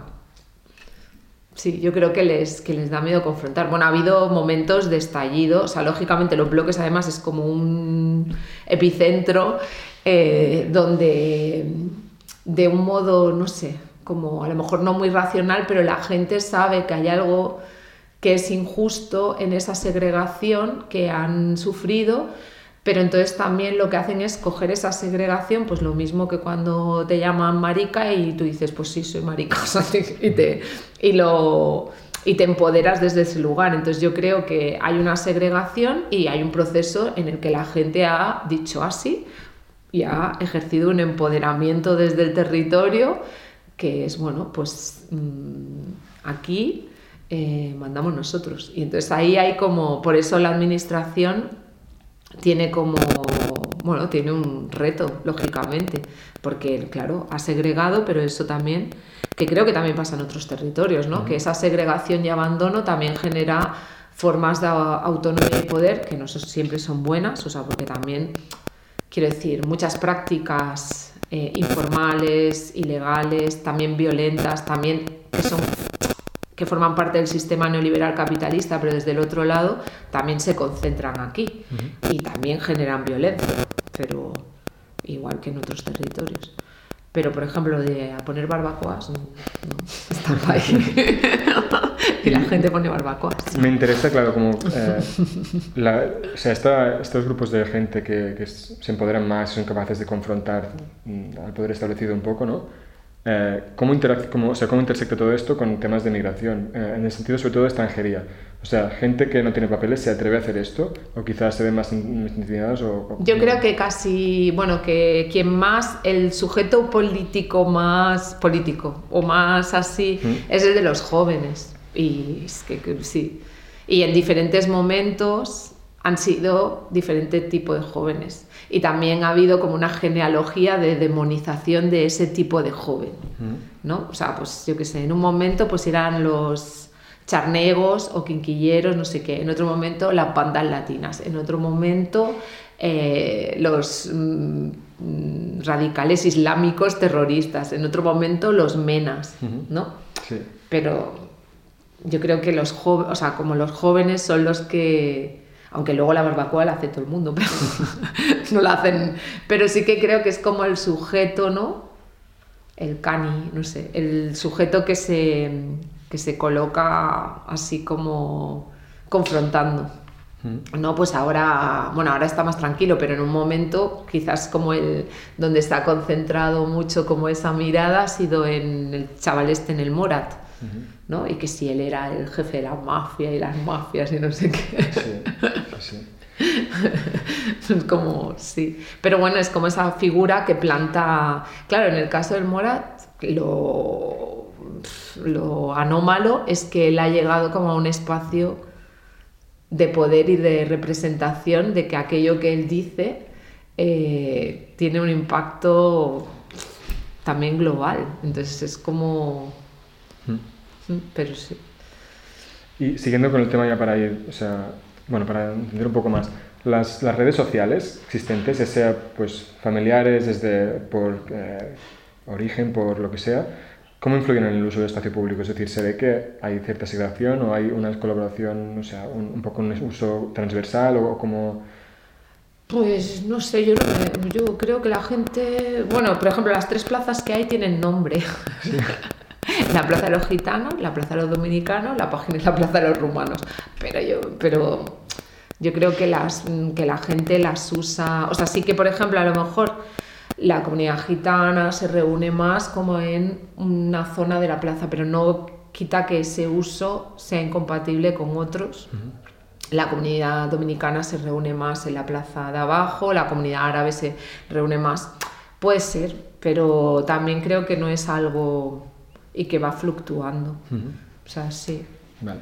sí, yo creo que les, que les da miedo confrontar. Bueno, ha habido momentos de estallido, o sea, lógicamente los bloques además es como un epicentro eh, donde de un modo, no sé, como a lo mejor no muy racional, pero la gente sabe que hay algo que es injusto en esa segregación que han sufrido, pero entonces también lo que hacen es coger esa segregación, pues lo mismo que cuando te llaman marica y tú dices, pues sí, soy marica, y te, y lo, y te empoderas desde ese lugar. Entonces yo creo que hay una segregación y hay un proceso en el que la gente ha dicho así y ha ejercido un empoderamiento desde el territorio que es, bueno, pues mmm, aquí eh, mandamos nosotros. Y entonces ahí hay como, por eso la administración tiene como, bueno, tiene un reto, lógicamente, porque, claro, ha segregado, pero eso también, que creo que también pasa en otros territorios, ¿no? Uh-huh. Que esa segregación y abandono también genera formas de autonomía y poder que no siempre son buenas, o sea, porque también, quiero decir, muchas prácticas eh, informales, ilegales, también violentas, también que son... que forman parte del sistema neoliberal capitalista, pero desde el otro lado también se concentran aquí uh-huh. y también generan violencia, pero igual que en otros territorios. Pero, por ejemplo, de a poner barbacoas, no, no están ahí. Y la gente pone barbacoas. Me interesa, claro, como eh, la, o sea, esta, estos grupos de gente que, que se empoderan más, son capaces de confrontar mm, al poder establecido un poco, ¿no? Eh, ¿cómo, interac- cómo, o sea, ¿Cómo intersecta todo esto con temas de migración? Eh, en el sentido, sobre todo, de extranjería. O sea, gente que no tiene papeles se atreve a hacer esto, o quizás se ven más intimidados. O, o, Yo creo que casi, bueno, que quien más, el sujeto político más político, o más así, ¿Mm? Es el de los jóvenes. Y es que, que sí. Y en diferentes momentos han sido diferente tipo de jóvenes. Y también ha habido como una genealogía de demonización de ese tipo de joven, ¿no? O sea, pues yo qué sé, en un momento pues eran los charnegos o quinquilleros, no sé qué, en otro momento las bandas latinas, en otro momento eh, los mm, radicales islámicos terroristas, en otro momento los menas, ¿no? Sí. Pero yo creo que los jóvenes, o sea, como los jóvenes son los que... Aunque luego la barbacoa la hace todo el mundo, pero no la hacen. Pero sí que creo que es como el sujeto, ¿no? El cani, no sé, el sujeto que se, que se coloca así como confrontando. No, pues ahora, bueno, ahora está más tranquilo, pero en un momento quizás como el donde está concentrado mucho como esa mirada ha sido en el chaval este, en el Morat. ¿No? Y que si él era el jefe de la mafia y las mafias y no sé qué. Sí, sí. Es como, sí. Pero bueno, es como esa figura que planta... Claro, en el caso del Morat, lo, lo anómalo es que él ha llegado como a un espacio de poder y de representación de que aquello que él dice eh, tiene un impacto también global. Entonces es como... Pero sí. Y siguiendo con el tema ya para ir, o sea, bueno, para entender un poco más, las, las redes sociales existentes, ya sea pues, familiares, desde por eh, origen, por lo que sea, ¿cómo influyen en el uso del espacio público? Es decir, ¿se ve que hay cierta segregación o hay una colaboración, o sea, un, un poco un uso transversal o, o como...? Pues no sé, yo, yo creo que la gente... Bueno, por ejemplo, las tres plazas que hay tienen nombre. Sí. La plaza de los gitanos, la plaza de los dominicanos, la página y la plaza de los rumanos. Pero yo, pero yo creo que, las, que la gente las usa... O sea, sí que, por ejemplo, a lo mejor la comunidad gitana se reúne más como en una zona de la plaza, pero no quita que ese uso sea incompatible con otros. Uh-huh. La comunidad dominicana se reúne más en la plaza de abajo, la comunidad árabe se reúne más. Puede ser, pero también creo que no es algo y que va fluctuando. Uh-huh. O sea, sí. Vale.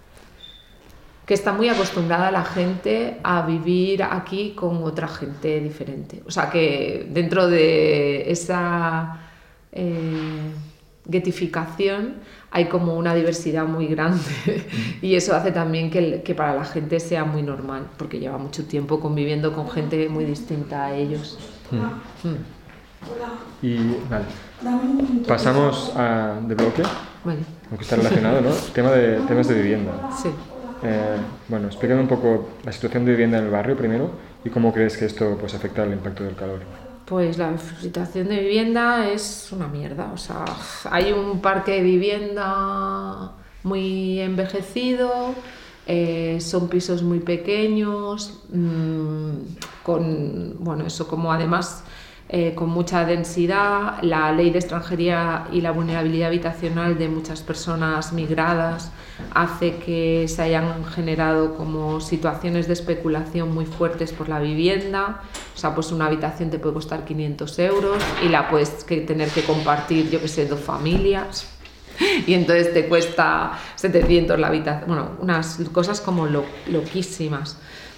Que está muy acostumbrada la gente a vivir aquí con otra gente diferente. O sea, que dentro de esa eh, getificación hay como una diversidad muy grande y eso hace también que, que para la gente sea muy normal, porque lleva mucho tiempo conviviendo con gente muy distinta a ellos. Hola. Mm. Hola. Y vale, pasamos a, de bloque, vale. Aunque está relacionado, ¿no? Tema de, temas de vivienda. Sí. Eh, bueno, explícame un poco la situación de vivienda en el barrio primero y cómo crees que esto pues, afecta al impacto del calor. Pues la situación de vivienda es una mierda, o sea, hay un parque de vivienda muy envejecido, eh, son pisos muy pequeños, mmm, con, bueno, eso como además eh, con mucha densidad, la ley de extranjería y la vulnerabilidad habitacional de muchas personas migradas hace que se hayan generado como situaciones de especulación muy fuertes por la vivienda. O sea, pues una habitación te puede costar quinientos euros y la puedes que tener que compartir, yo que sé, dos familias. Y entonces te cuesta setecientos la habitación. Bueno, unas cosas como lo, loquísimas.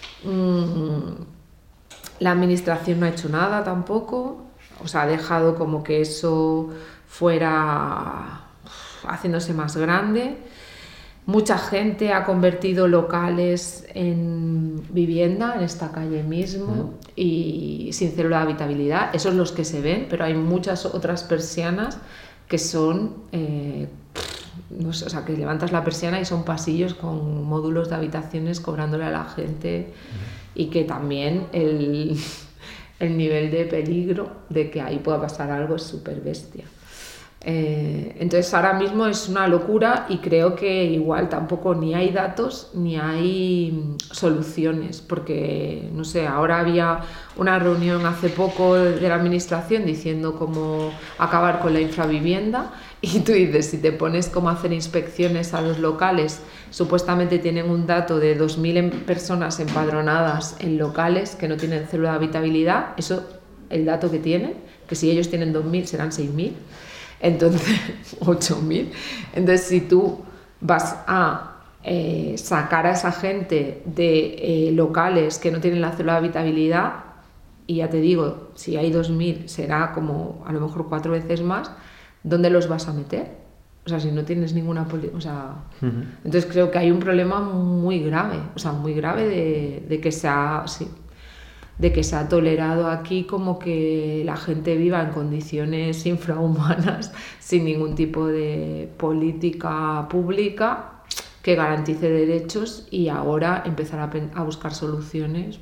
Mm, la administración no ha hecho nada tampoco. O sea, ha dejado como que eso fuera haciéndose más grande. Mucha gente ha convertido locales en vivienda en esta calle mismo uh-huh. y sin célula de habitabilidad. Esos son los que se ven, pero hay muchas otras persianas que son, eh, no sé, o sea, que levantas la persiana y son pasillos con módulos de habitaciones cobrándole a la gente uh-huh. y que también el, el nivel de peligro de que ahí pueda pasar algo es súper bestia. Eh, entonces ahora mismo es una locura y creo que igual tampoco ni hay datos ni hay soluciones, porque no sé, ahora había una reunión hace poco de la administración diciendo cómo acabar con la infravivienda y tú dices, si te pones cómo hacer inspecciones a los locales, supuestamente tienen un dato de dos mil personas empadronadas en locales que no tienen célula de habitabilidad, eso el dato que tienen, que si ellos tienen dos mil serán seis mil. Entonces, ocho mil. Entonces, si tú vas a eh, sacar a esa gente de eh, locales que no tienen la célula de habitabilidad, y ya te digo, si hay dos mil, será como a lo mejor cuatro veces más, ¿dónde los vas a meter? O sea, si no tienes ninguna... Poli- o sea, uh-huh. Entonces creo que hay un problema muy grave, o sea, muy grave de, de que se ha... Sí, de que se ha tolerado aquí como que la gente viva en condiciones infrahumanas sin ningún tipo de política pública que garantice derechos y ahora empezar a, pen- a buscar soluciones.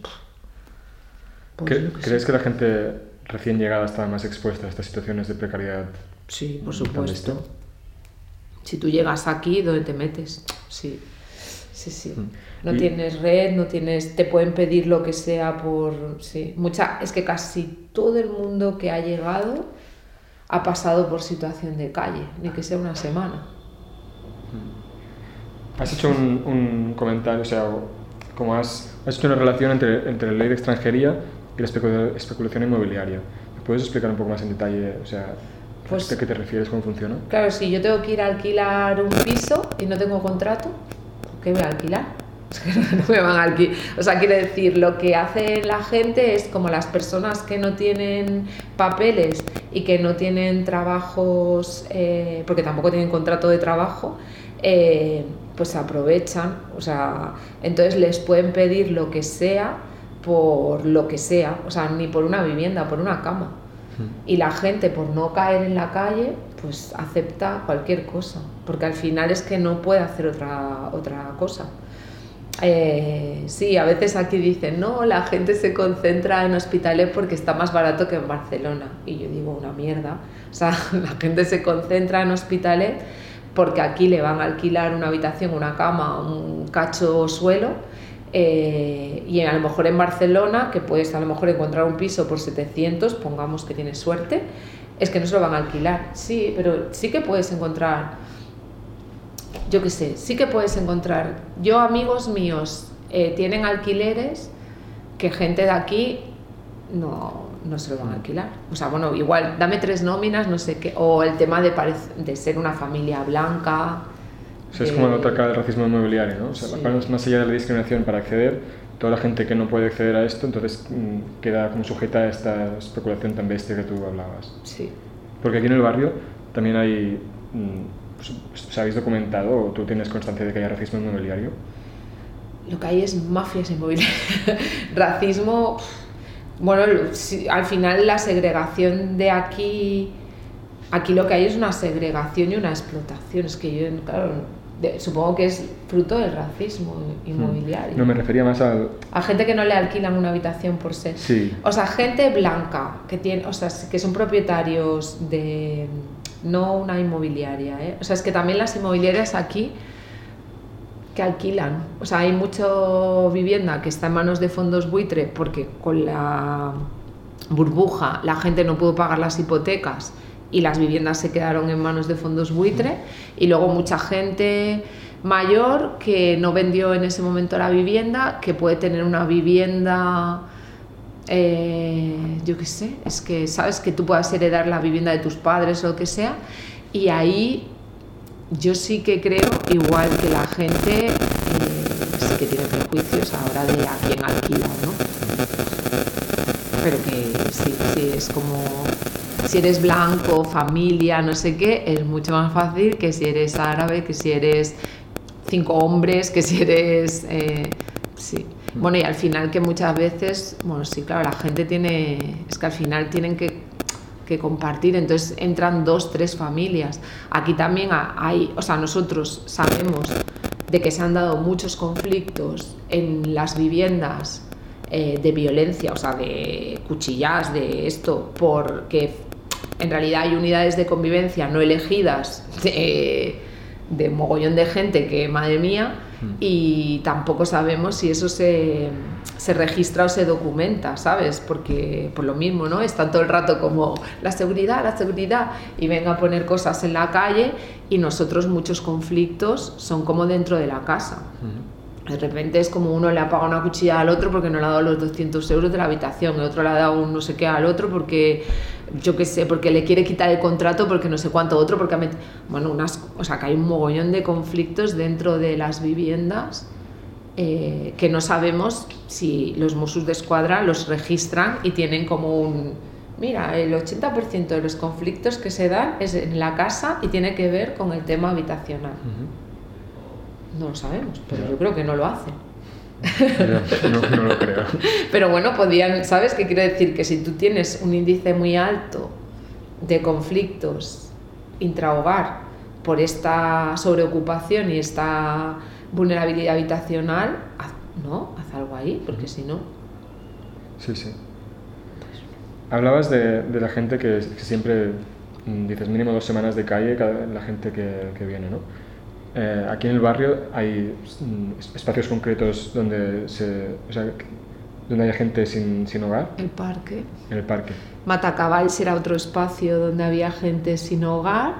Pues ¿Cre- que ¿Crees sí. que la gente recién llegada está más expuesta a estas situaciones de precariedad? Sí, por supuesto. Si tú llegas aquí, ¿dónde te metes? Sí. Sí, sí. No y... tienes red, no tienes, te pueden pedir lo que sea por, sí. Mucha, es que casi todo el mundo que ha llegado ha pasado por situación de calle, ni que sea una semana. Has hecho un, un comentario, o sea, como has, has hecho una relación entre, entre la ley de extranjería y la especul- especulación inmobiliaria. ¿Me puedes explicar un poco más en detalle, o sea, pues, a qué te refieres, cómo funciona? Claro, si yo tengo que ir a alquilar un piso y no tengo contrato, ¿qué voy a alquilar? Es que no me van a alquilar. O sea, quiero decir, lo que hace la gente es como las personas que no tienen papeles y que no tienen trabajos, eh, porque tampoco tienen contrato de trabajo, eh, pues se aprovechan. O sea, entonces les pueden pedir lo que sea por lo que sea, o sea, ni por una vivienda, por una cama. Mm. Y la gente, por no caer en la calle, pues acepta cualquier cosa, porque al final es que no puede hacer otra, otra cosa. Eh, sí, a veces aquí dicen, no, la gente se concentra en Hospitalet porque está más barato que en Barcelona. Y yo digo, una mierda. O sea, la gente se concentra en Hospitalet porque aquí le van a alquilar una habitación, una cama, un cacho suelo. Eh, y a lo mejor en Barcelona, que puedes a lo mejor encontrar un piso por setecientos, pongamos que tienes suerte, es que no se lo van a alquilar. Sí, pero sí que puedes encontrar... Yo qué sé, sí que puedes encontrar. Yo, amigos míos, eh, tienen alquileres que gente de aquí no, no se lo van a alquilar. O sea, bueno, igual, dame tres nóminas, no sé qué. O el tema de, de ser una familia blanca. O sea, es como otra cara del racismo inmobiliario, ¿no? O sea, sí. Más allá de la discriminación para acceder, toda la gente que no puede acceder a esto, entonces mmm, queda como sujeta a esta especulación tan bestia que tú hablabas. Sí. Porque aquí en el barrio también hay... Mmm, ¿os habéis documentado o tú tienes constancia de que haya racismo inmobiliario? Lo que hay es mafias inmobiliarias. Racismo, bueno, si, al final la segregación de aquí, aquí lo que hay es una segregación y una explotación. Es que yo, claro, de, supongo que es fruto del racismo inmobiliario. No, me refería más al... a gente que no le alquilan una habitación por ser. Sí. O sea, gente blanca que tiene, o sea, que son propietarios de... no una inmobiliaria, ¿eh? O sea, es que también las inmobiliarias aquí que alquilan, o sea, hay mucha vivienda que está en manos de fondos buitre porque con la burbuja la gente no pudo pagar las hipotecas y las viviendas se quedaron en manos de fondos buitre, y luego mucha gente mayor que no vendió en ese momento la vivienda, que puede tener una vivienda... Eh, yo qué sé, es que sabes que tú puedas heredar la vivienda de tus padres o lo que sea, y ahí yo sí que creo, igual que la gente, eh, sí que tiene prejuicios a la hora de a quién alquila, ¿no? Pero que sí, sí, es como si eres blanco, familia, no sé qué, es mucho más fácil que si eres árabe, que si eres cinco hombres, que si eres... Eh, sí. Bueno, y al final que muchas veces, bueno, sí, claro, la gente tiene, es que al final tienen que, que compartir, entonces entran dos, tres familias. Aquí también hay, o sea, nosotros sabemos de que se han dado muchos conflictos en las viviendas eh, de violencia, o sea, de cuchilladas, de esto, porque en realidad hay unidades de convivencia no elegidas de, de mogollón de gente que, madre mía, y tampoco sabemos si eso se, se registra o se documenta, ¿sabes? Porque por lo mismo, ¿no? Están todo el rato como la seguridad, la seguridad, y venga a poner cosas en la calle, y nosotros muchos conflictos son como dentro de la casa. Uh-huh. De repente es como uno le ha pagado una cuchilla al otro porque no le ha dado los doscientos euros de la habitación, el otro le ha dado un no sé qué al otro porque, yo qué sé, porque le quiere quitar el contrato porque no sé cuánto, otro porque ha metido... Bueno, unas, o sea, que hay un mogollón de conflictos dentro de las viviendas eh, que no sabemos si los Mossos d'Esquadra los registran y tienen como un... Mira, el ochenta por ciento de los conflictos que se dan es en la casa y tiene que ver con el tema habitacional. Uh-huh. No lo sabemos, pero yo creo que no lo hacen. No, no lo creo. Pero bueno, podían, ¿sabes qué quiero decir? Que si tú tienes un índice muy alto de conflictos intrahogar por esta sobreocupación y esta vulnerabilidad habitacional, haz, ¿no? Haz algo ahí, porque si no... Sí, sí. Hablabas de, de la gente que, que siempre, dices, mínimo dos semanas de calle, cada, la gente que, que viene, ¿no? Eh, aquí en el barrio hay mm, espacios concretos donde se, o sea, donde hay gente sin, sin hogar. El parque. En el parque. Matacavalls era otro espacio donde había gente sin hogar,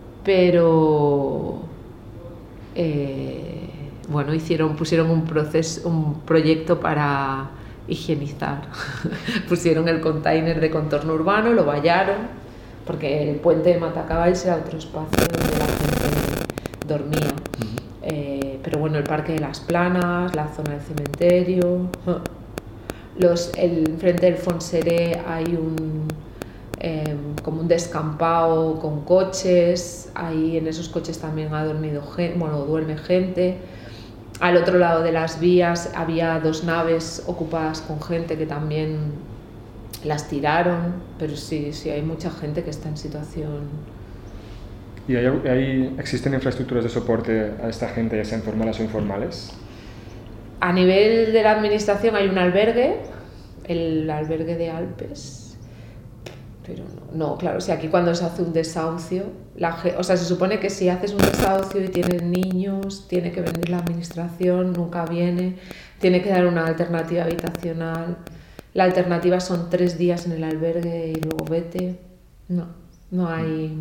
pero eh, bueno, hicieron, pusieron un proceso, un proyecto para higienizar. Pusieron el container de contorno urbano, lo vallaron, porque el puente de Matacavalls era otro espacio donde la gente dormía. Uh-huh. Eh, pero bueno, el Parque de las Planas, la zona del cementerio, los, el, frente del Fonseré hay un eh, como un descampado con coches, ahí en esos coches también ha dormido gente, bueno, duerme gente. Al otro lado de las vías había dos naves ocupadas con gente que también las tiraron, pero sí, sí hay mucha gente que está en situación. ¿Y hay, hay, existen infraestructuras de soporte a esta gente, ya sean formales o informales? A nivel de la administración hay un albergue, el albergue de Alpes, pero no, no claro, si aquí cuando se hace un desahucio, la, o sea, se supone que si haces un desahucio y tienes niños, tiene que venir la administración, nunca viene, tiene que dar una alternativa habitacional. La alternativa son tres días en el albergue y luego vete. No, no hay,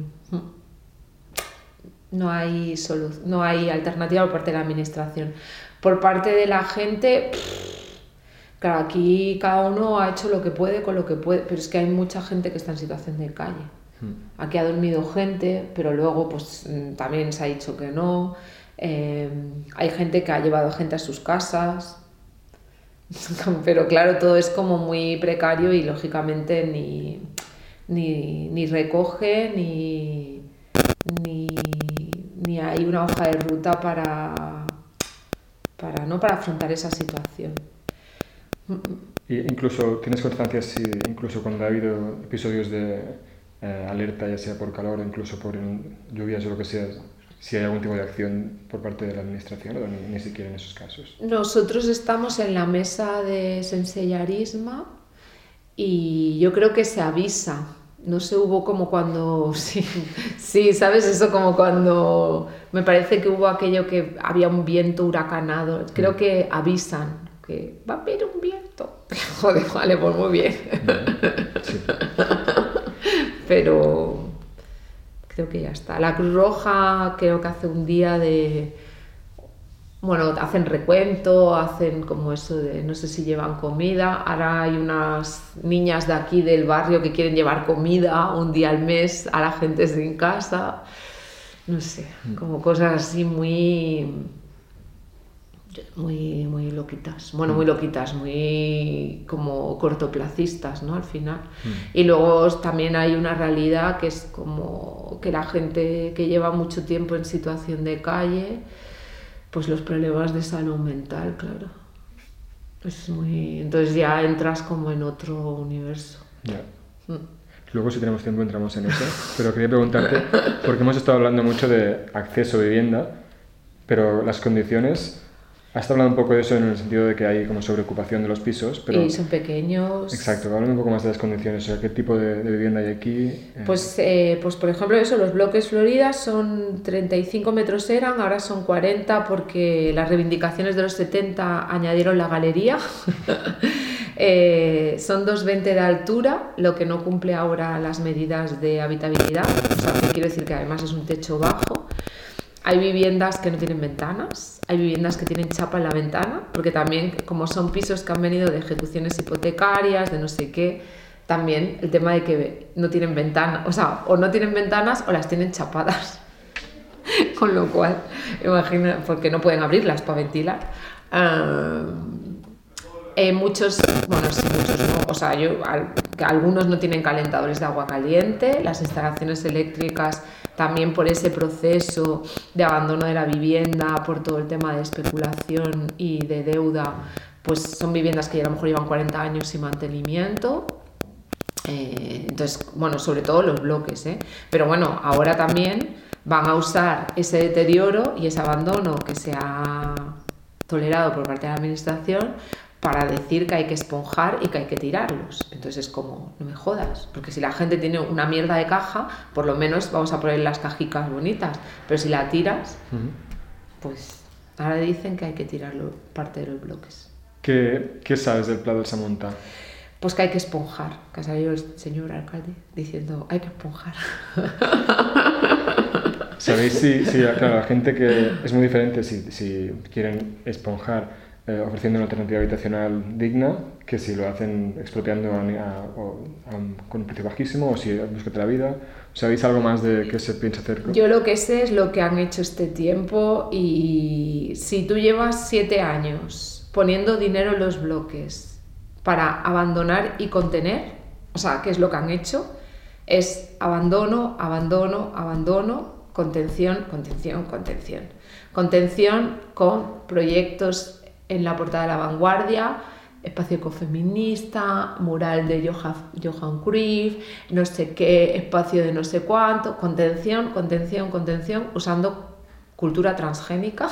no hay solu- no hay alternativa por parte de la administración. Por parte de la gente, claro, aquí cada uno ha hecho lo que puede con lo que puede, pero es que hay mucha gente que está en situación de calle. Aquí ha dormido gente, pero luego pues también se ha dicho que no. Eh, hay gente que ha llevado gente a sus casas. Pero claro, todo es como muy precario y lógicamente ni, ni, ni recoge ni, ni, ni hay una hoja de ruta para, para, ¿no? para afrontar esa situación. Y incluso, ¿tienes constancia si incluso cuando ha habido episodios de eh, alerta, ya sea por calor o incluso por lluvias o lo que sea, si hay algún tipo de acción por parte de la administración o ni, ni siquiera en esos casos? Nosotros estamos en la mesa de sensellarismo y yo creo que se avisa. No sé, hubo como cuando... Sí, sí, ¿sabes? Eso como cuando... Me parece que hubo aquello que había un viento huracanado. Creo que avisan que va a haber un viento. Joder, vale, pues muy bien. Sí. Pero... creo que ya está. La Cruz Roja creo que hace un día de... Bueno, hacen recuento, hacen como eso de... No sé si llevan comida. Ahora hay unas niñas de aquí del barrio que quieren llevar comida un día al mes a la gente sin casa. No sé, como cosas así muy... Muy, muy loquitas. Bueno, muy loquitas, muy como cortoplacistas, ¿no? Al final. Mm. Y luego también hay una realidad que es como que la gente que lleva mucho tiempo en situación de calle, pues los problemas de salud mental, claro. Es muy... Entonces ya entras como en otro universo. Yeah. Mm. Luego, si tenemos tiempo, entramos en eso. Pero quería preguntarte, porque hemos estado hablando mucho de acceso a vivienda, pero las condiciones... Has hablado un poco de eso en el sentido de que hay como sobreocupación de los pisos, pero... Y son pequeños... Exacto, háblame un poco más de las condiciones, o sea, ¿qué tipo de, de vivienda hay aquí? Eh... Pues, eh, pues, por ejemplo, eso, los bloques Florida son treinta y cinco metros eran, ahora son cuarenta porque las reivindicaciones de los setenta añadieron la galería. eh, son doscientos veinte de altura, lo que no cumple ahora las medidas de habitabilidad, o sea, que quiero decir que además es un techo bajo. Hay viviendas que no tienen ventanas, hay viviendas que tienen chapa en la ventana, porque también, como son pisos que han venido de ejecuciones hipotecarias, de no sé qué, también el tema de que no tienen ventanas, o sea, o no tienen ventanas o las tienen chapadas. Con lo cual, imagina, porque no pueden abrirlas para ventilar. Uh, eh, muchos, bueno, sí, muchos no, o sea, yo, al, algunos no tienen calentadores de agua caliente, las instalaciones eléctricas también por ese proceso de abandono de la vivienda, por todo el tema de especulación y de deuda, pues son viviendas que a lo mejor llevan cuarenta años sin mantenimiento. Eh, entonces, bueno, sobre todo los bloques, ¿eh? Pero bueno, ahora también van a usar ese deterioro y ese abandono que se ha tolerado por parte de la administración para decir que hay que esponjar y que hay que tirarlos. Entonces es como, no me jodas, porque si la gente tiene una mierda de caja, por lo menos vamos a poner las cajicas bonitas, pero si la tiras, uh-huh. pues ahora dicen que hay que tirarlo parte de los bloques. ¿Qué, qué sabes del Pla del Samonta? Pues que hay que esponjar, que ha salido el señor alcalde diciendo, hay que esponjar. ¿Sabéis si, si claro, la gente que es muy diferente si, si quieren esponjar Eh, ofreciendo una alternativa habitacional digna, que si lo hacen expropiando a, a, a, a, con un precio bajísimo o si búscate la vida? ¿Sabéis algo más de qué se piensa hacer? Yo lo que sé es lo que han hecho este tiempo y si tú llevas siete años poniendo dinero en los bloques para abandonar y contener, o sea, ¿qué es lo que han hecho? Es abandono, abandono, abandono, contención, contención, contención. Contención con proyectos en la portada de La Vanguardia, espacio ecofeminista, mural de Johan, Johan Cruyff, no sé qué, espacio de no sé cuánto, contención, contención, contención, usando cultura transgénica,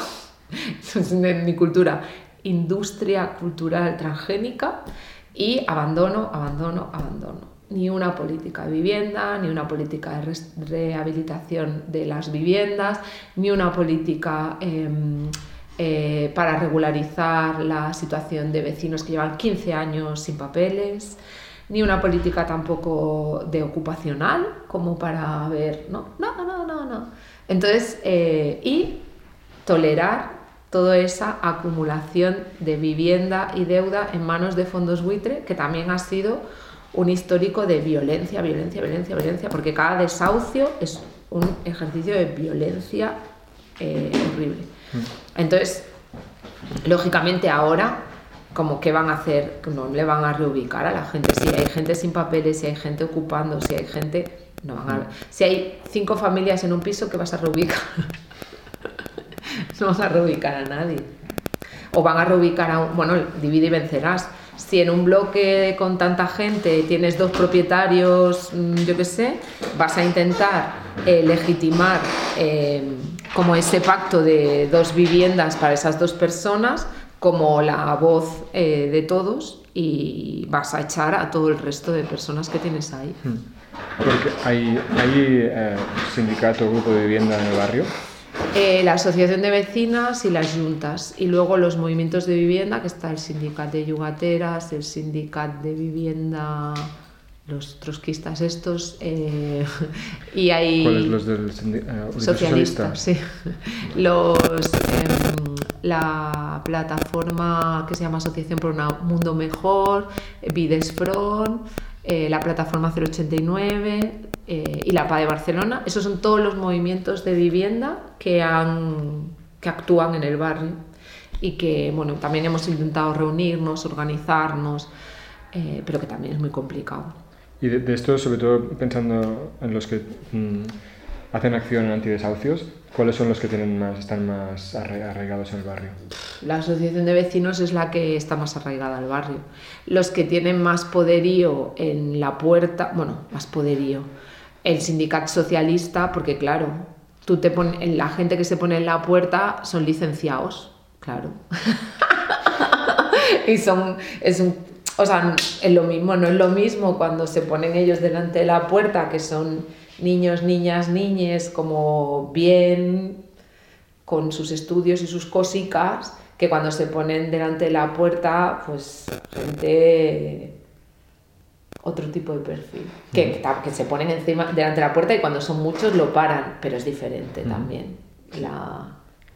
mi cultura, industria cultural transgénica, y abandono, abandono, abandono. Ni una política de vivienda, ni una política de rehabilitación de las viviendas, ni una política eh, eh, para regularizar la situación de vecinos que llevan quince años sin papeles, ni una política tampoco de ocupacional, como para ver, no, no, no, no, no. Entonces, eh, y tolerar toda esa acumulación de vivienda y deuda en manos de fondos buitre, que también ha sido un histórico de violencia, violencia, violencia, violencia, porque cada desahucio es un ejercicio de violencia eh, horrible. Entonces, lógicamente ahora, como ¿qué van a hacer? No le van a reubicar a la gente. Si hay gente sin papeles, si hay gente ocupando, si hay gente... no van a... Si hay cinco familias en un piso, ¿qué vas a reubicar? No vas a reubicar a nadie. O van a reubicar a un... Bueno, divide y vencerás. Si en un bloque con tanta gente tienes dos propietarios, yo qué sé, vas a intentar eh, legitimar eh, como ese pacto de dos viviendas para esas dos personas como la voz eh, de todos, y vas a echar a todo el resto de personas que tienes ahí. Porque hay, hay eh, sindicato o grupo de vivienda en el barrio. Eh, la asociación de vecinas y las juntas, y luego los movimientos de vivienda, que está el sindicat de Llogateras, el sindicat de vivienda, los trotskistas estos, eh, y hay... ¿Cuáles? Los del sindicato uh, socialistas, sí. Los, eh, la plataforma que se llama Asociación por un Mundo Mejor, Bidesfront, eh, la plataforma cero ochenta y nueve... Eh, y la P A de Barcelona. Esos son todos los movimientos de vivienda que, han, que actúan en el barrio, y que, bueno, también hemos intentado reunirnos, organizarnos, eh, pero que también es muy complicado. Y de, de esto, sobre todo pensando en los que mmm, hacen acción en antidesahucios, ¿cuáles son los que tienen más, están más arraigados en el barrio? La asociación de vecinos es la que está más arraigada al barrio. Los que tienen más poderío en la puerta, bueno, más poderío, el sindicato socialista, porque claro, tú te pones, la gente que se pone en la puerta son licenciados, claro. Y son, es un, o sea, es lo mismo, no es lo mismo cuando se ponen ellos delante de la puerta, que son niños, niñas, niñes, como bien, con sus estudios y sus cosicas, que cuando se ponen delante de la puerta, pues gente... otro tipo de perfil, que, que se ponen encima delante de la puerta, y cuando son muchos lo paran, pero es diferente mm. también. La...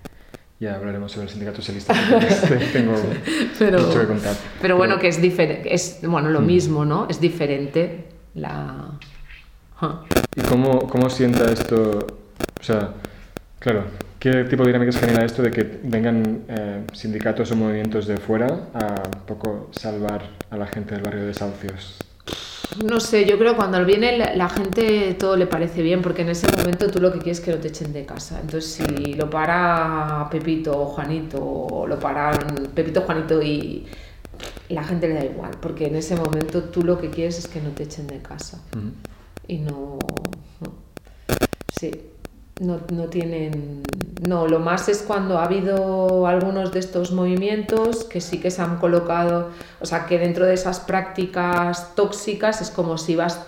Ya hablaremos sobre el sindicato socialista, porque tengo pero, mucho que contar. Pero, pero bueno, que es diferente, es bueno, lo mm. mismo, ¿no? Es diferente la... Huh. ¿Y cómo, cómo sienta esto? O sea, claro, ¿qué tipo de dinámicas genera esto de que vengan eh, sindicatos o movimientos de fuera a un poco salvar a la gente del barrio de desahucios? No sé, yo creo que cuando viene la, la gente todo le parece bien, porque en ese momento tú lo que quieres es que no te echen de casa. Entonces, si lo para Pepito o Juanito, o lo paran Pepito, Juanito, y la gente le da igual, porque en ese momento tú lo que quieres es que no te echen de casa. Uh-huh. Y no, no. Sí, no, no tienen... No, lo más es cuando ha habido algunos de estos movimientos que sí que se han colocado, o sea, que dentro de esas prácticas tóxicas es como si vas,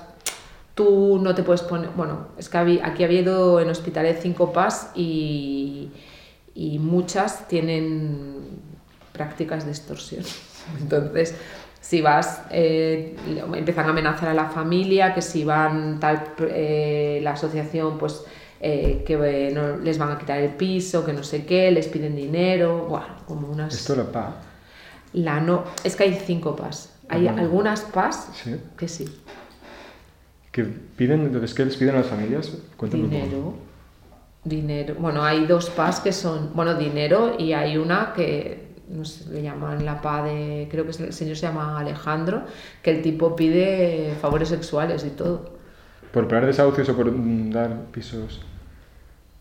tú no te puedes poner... Bueno, es que había, aquí ha habido en Hospitalet cinco P A S y, y muchas tienen prácticas de extorsión. Entonces, si vas, eh, empiezan a amenazar a la familia, que si van tal, eh, la asociación, pues... Eh, que eh, no, les van a quitar el piso, que no sé qué, les piden dinero, bueno, como unas... ¿Esto la P A? La no, es que hay cinco P A S. Hay bueno. algunas P A S ¿sí? que sí. ¿Que piden, entonces, qué les piden a las familias? Cuéntame dinero, dinero. Bueno, hay dos P A S que son, bueno, dinero, y hay una que, no sé, le llaman la P A de, creo que el señor se llama Alejandro, que el tipo pide favores sexuales y todo. ¿Por parar desahucios o por dar pisos?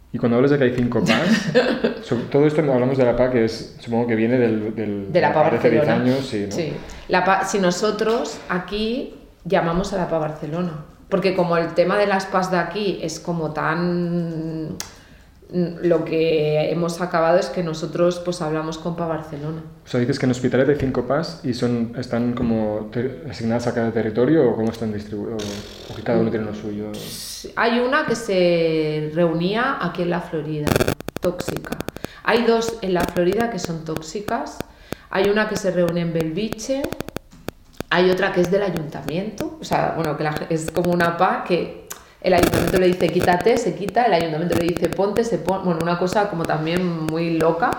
Y cuando hablas de que hay cinco P As, sobre todo esto hablamos de la P A, que es, supongo que viene del, del, de la P A de hace diez Barcelona. años. Sí, ¿no? Sí. La P A, si nosotros aquí llamamos a la P A Barcelona, porque como el tema de las P As de aquí es como tan... Lo que hemos acabado es que nosotros pues hablamos con P A Barcelona. O sea, dices que en Hospitalet hay cinco P As y son, están como ter- asignadas a cada territorio, o cómo están distribuidos, o que cada uno tiene lo suyo. Hay una que se reunía aquí en la Florida, tóxica. Hay dos en la Florida que son tóxicas. Hay una que se reúne en Belviche. Hay otra que es del ayuntamiento. O sea, bueno, que la, es como una P A que el ayuntamiento le dice quítate, se quita. El ayuntamiento le dice ponte, se pone. Bueno, una cosa como también muy loca.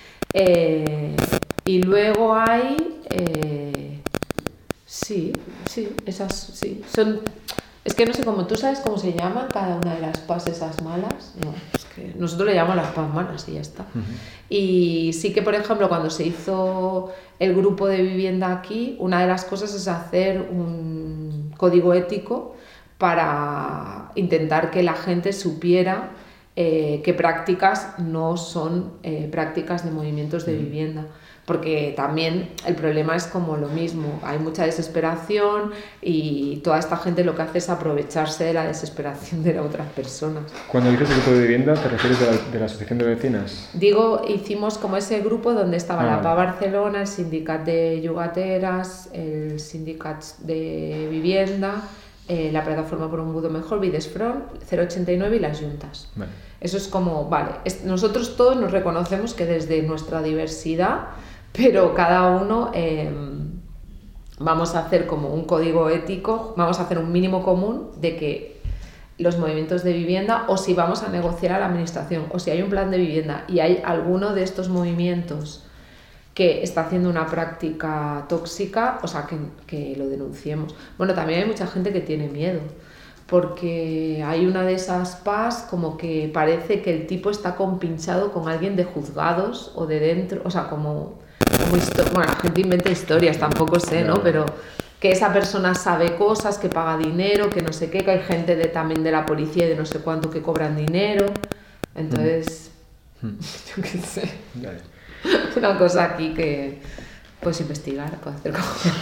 Eh, y luego hay... Eh, sí, sí, esas sí. Son... Es que no sé cómo, ¿tú sabes cómo se llaman cada una de las P As esas malas? No, es que nosotros le llamamos las P As malas y ya está. Uh-huh. Y sí que, por ejemplo, cuando se hizo el grupo de vivienda aquí, una de las cosas es hacer un código ético para intentar que la gente supiera eh, qué prácticas no son eh, prácticas de movimientos de vivienda. Porque también el problema es como lo mismo, hay mucha desesperación y toda esta gente lo que hace es aprovecharse de la desesperación de las otras personas. Cuando dices el grupo de vivienda, ¿te refieres de la, de la asociación de vecinas? Digo, hicimos como ese grupo donde estaba ah, la P A Barcelona, el sindicat de llogateras, el sindicat de vivienda, eh, la plataforma por un mundo mejor, Bidesfront, cero ochenta y nueve y las juntas. Vale. Eso es como, vale, es, nosotros todos nos reconocemos que desde nuestra diversidad, pero cada uno eh, vamos a hacer como un código ético, vamos a hacer un mínimo común de que los movimientos de vivienda, o si vamos a negociar a la administración, o si hay un plan de vivienda y hay alguno de estos movimientos que está haciendo una práctica tóxica, o sea, que, que lo denunciemos. Bueno, también hay mucha gente que tiene miedo, porque hay una de esas P As como que parece que el tipo está compinchado con alguien de juzgados o de dentro, o sea, como... Como histo- bueno, la gente inventa historias, tampoco sé, ¿no? Pero que esa persona sabe cosas, que paga dinero, que no sé qué, que hay gente de, también de la policía y de no sé cuánto que cobran dinero. Entonces, mm. yo qué sé. Dale. Una cosa aquí que puedes investigar, puedes hacer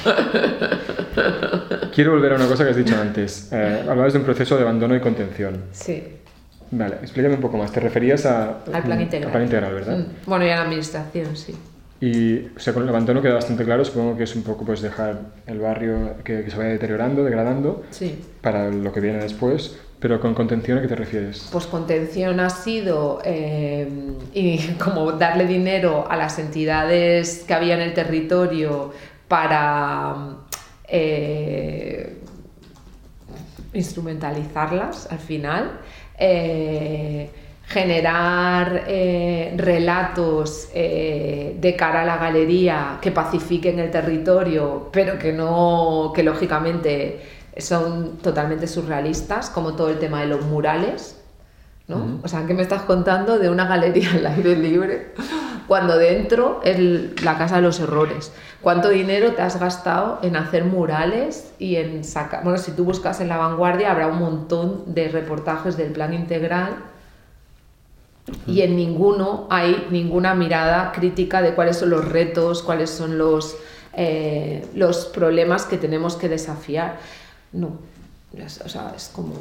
como... Quiero volver a una cosa que has dicho antes. Eh, hablabas de un proceso de abandono y contención. Sí. Vale, explícame un poco más. ¿Te referías a, al plan integral? Al plan integral, ¿verdad? Mm. Bueno, y a la administración, sí. Y, o sea, con el abandono queda bastante claro, supongo que es un poco pues dejar el barrio que, que se vaya deteriorando, degradando, sí, para lo que viene después, pero con contención, ¿a qué te refieres? Pues contención ha sido eh, y como darle dinero a las entidades que había en el territorio para eh, instrumentalizarlas al final, eh, generar eh, relatos eh, de cara a la galería que pacifiquen el territorio, pero que no, que lógicamente son totalmente surrealistas, como todo el tema de los murales, ¿no? Uh-huh. O sea, ¿qué me estás contando de una galería al aire libre cuando dentro es la casa de los errores? ¿Cuánto dinero te has gastado en hacer murales y en sacar? Bueno, si tú buscas en La Vanguardia habrá un montón de reportajes del plan integral. Y en ninguno hay ninguna mirada crítica de cuáles son los retos, cuáles son los, eh, los problemas que tenemos que desafiar. No, o sea, es como...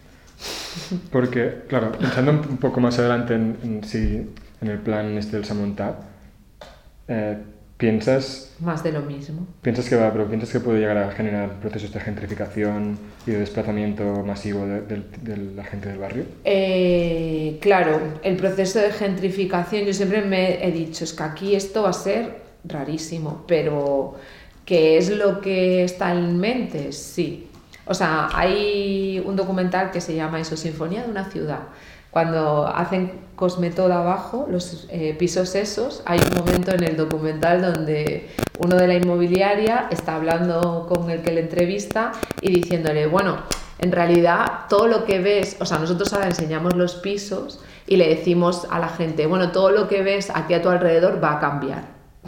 Porque, claro, pensando un poco más adelante en, en, sí, en el plan este del Samontà, eh, piensas... Más de lo mismo. Piensas que va, pero piensas que puede llegar a generar procesos de gentrificación y de desplazamiento masivo de, de, de la gente del barrio. Eh, claro, el proceso de gentrificación, yo siempre me he dicho, es que aquí esto va a ser rarísimo, pero ¿qué es lo que está en mente? Sí. O sea, hay un documental que se llama eso, Sinfonía de una ciudad. Cuando hacen Cosmetó de abajo, los eh, pisos esos, hay un momento en el documental donde uno de la inmobiliaria está hablando con el que le entrevista y diciéndole, bueno, en realidad todo lo que ves, o sea, nosotros ahora enseñamos los pisos y le decimos a la gente, bueno, todo lo que ves aquí a tu alrededor va a cambiar.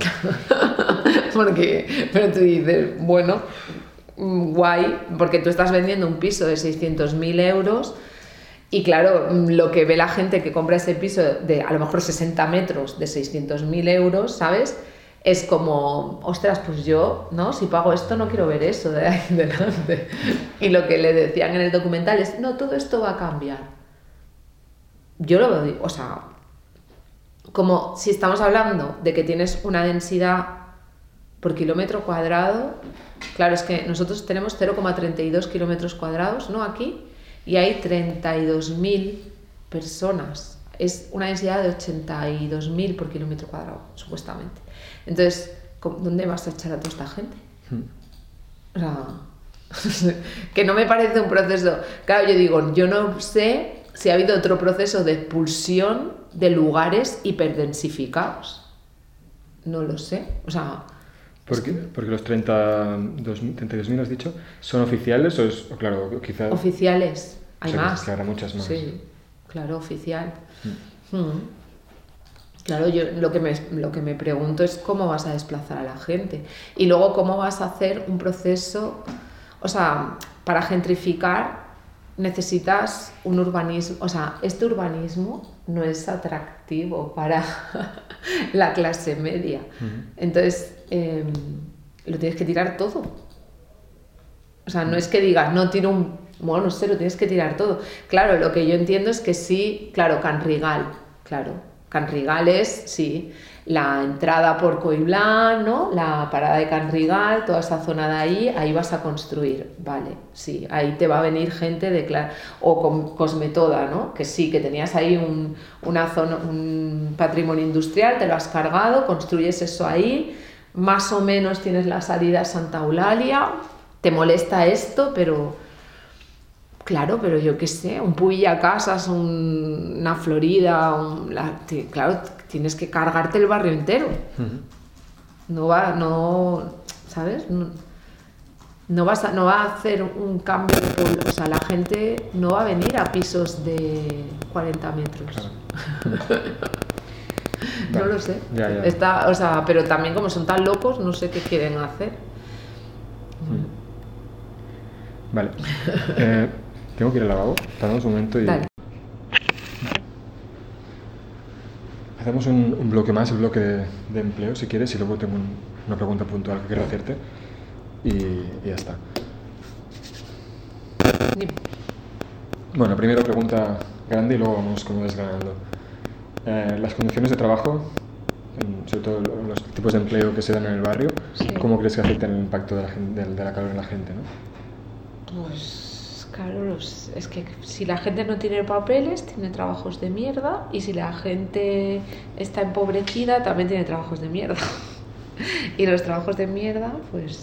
Porque, pero tú dices, bueno, guay, porque tú estás vendiendo un piso de seiscientos mil euros Y claro, lo que ve la gente que compra ese piso de a lo mejor sesenta metros de seiscientos mil euros, ¿sabes? Es como, ostras, pues yo, ¿no? Si pago esto no quiero ver eso de ahí delante. Y lo que le decían en el documental es, no, todo esto va a cambiar. Yo lo veo, o sea, como si estamos hablando de que tienes una densidad por kilómetro cuadrado, claro, es que nosotros tenemos cero coma treinta y dos kilómetros cuadrados, ¿no? Aquí. Y hay treinta y dos mil personas. Es una densidad de ochenta y dos mil por kilómetro cuadrado, supuestamente. Entonces, ¿dónde vas a echar a toda esta gente? Hmm. O sea, que no me parece un proceso... Claro, yo digo, yo no sé si ha habido otro proceso de expulsión de lugares hiperdensificados. No lo sé. O sea... ¿Por qué? Porque los treinta y dos mil has dicho, ¿son oficiales o es, o claro, quizás... Oficiales, hay o sea, más. Que habrá muchas más. Sí, claro, oficial. Mm. Mm. Claro, yo lo que, me, lo que me pregunto es cómo vas a desplazar a la gente. Y luego cómo vas a hacer un proceso... O sea, para gentrificar necesitas un urbanismo... O sea, este urbanismo no es atractivo para la clase media. Mm. Entonces... Eh, lo tienes que tirar todo. O sea, no es que digas, no tiro un... Bueno, no sé, lo tienes que tirar todo. Claro, lo que yo entiendo es que sí, claro, Canrigal, claro. Canrigal es, sí, la entrada por Coiblán, ¿no? La parada de Canrigal, toda esa zona de ahí, ahí vas a construir, vale, sí, ahí te va a venir gente de... Cla- o con Cosmetoda, ¿no? Que sí, que tenías ahí un, una zona, un patrimonio industrial, te lo has cargado, construyes eso ahí... Más o menos tienes la salida a Santa Eulalia, te molesta esto, pero claro, pero yo qué sé, un Puilla Casas, un, una Florida, un, la, te, claro, tienes que cargarte el barrio entero. Uh-huh. No va, no, ¿sabes? No, no, vas a, no va a hacer un cambio de pueblo, o sea, la gente no va a venir a pisos de cuarenta metros. Claro. No lo sé. Ya, ya. Está, o sea, pero también como son tan locos, no sé qué quieren hacer. Vale. Eh, tengo que ir al lavabo. Tardamos un momento y... Dale. Hacemos un, un bloque más, el bloque de, de empleo, si quieres, y luego tengo un, una pregunta puntual que quiero hacerte. Y, y ya está. Dime. Bueno, primero pregunta grande y luego vamos como desgranando. Eh, las condiciones de trabajo, en, sobre todo los tipos de empleo que se dan en el barrio, sí. ¿Cómo crees que afectan el impacto de la, gente, de, de la calor en la gente, ¿no? Pues claro, los, es que si la gente no tiene papeles, tiene trabajos de mierda, y si la gente está empobrecida, también tiene trabajos de mierda. Y los trabajos de mierda, pues...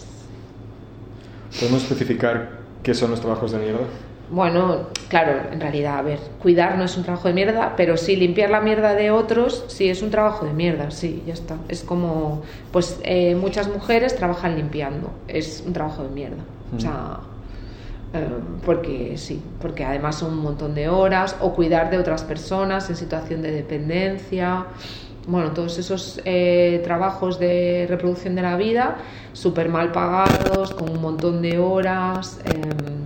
¿Podemos especificar qué son los trabajos de mierda? Bueno, claro, en realidad, a ver, cuidar no es un trabajo de mierda, pero sí limpiar la mierda de otros, sí es un trabajo de mierda, sí, ya está. Es como, pues eh, muchas mujeres trabajan limpiando, es un trabajo de mierda. Mm. O sea, eh, porque sí, porque además son un montón de horas, o cuidar de otras personas en situación de dependencia. Bueno, todos esos eh, trabajos de reproducción de la vida, súper mal pagados, con un montón de horas. Eh,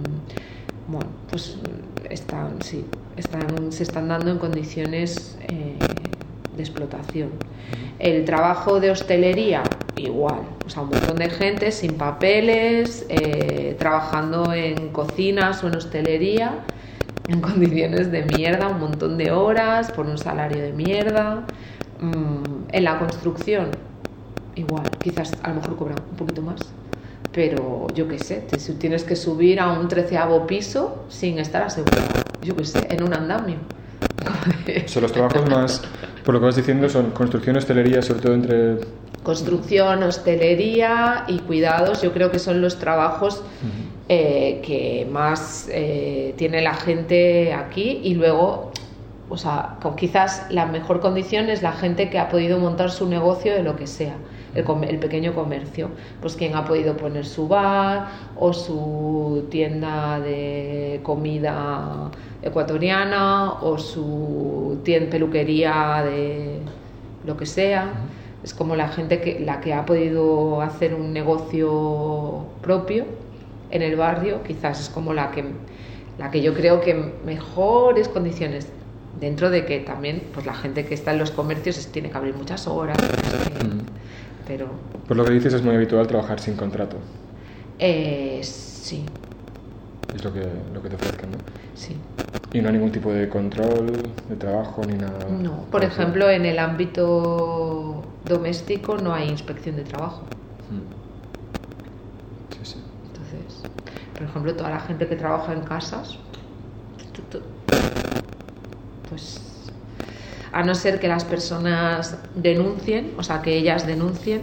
bueno, pues están, sí, están, se están dando en condiciones eh, de explotación. El trabajo de hostelería, igual, o sea, un montón de gente sin papeles, eh, trabajando en cocinas o en hostelería, en condiciones de mierda, un montón de horas, por un salario de mierda. Mm, en la construcción, igual, quizás a lo mejor cobran un poquito más. Pero yo qué sé, te, tienes que subir a un treceavo piso sin estar asegurado, yo qué sé, en un andamio. Son los trabajos más, por lo que vas diciendo, son construcción, hostelería, sobre todo entre... Construcción, hostelería y cuidados, yo creo que son los trabajos uh-huh. eh, que más eh, tiene la gente aquí. Y luego, o sea, con quizás la mejor condición es la gente que ha podido montar su negocio de lo que sea. El, el pequeño comercio, pues quien ha podido poner su bar o su tienda de comida ecuatoriana o su tienda, peluquería de lo que sea. Es como la gente que la que ha podido hacer un negocio propio en el barrio, quizás es como la que la que yo creo que mejores condiciones, dentro de que también pues la gente que está en los comercios es, tiene que abrir muchas horas, eh, Mm. pero Por lo que dices, es muy habitual trabajar sin contrato. eh, sí, Es lo que, lo que te ofrezcan, ¿no? sí. Y no hay ningún tipo de control de trabajo ni nada. No, por ejemplo, en el ámbito doméstico no hay inspección de trabajo. Mm. Sí, sí. Entonces, por ejemplo, toda la gente que trabaja en casas, tu, tu, pues a no ser que las personas denuncien, o sea, que ellas denuncien,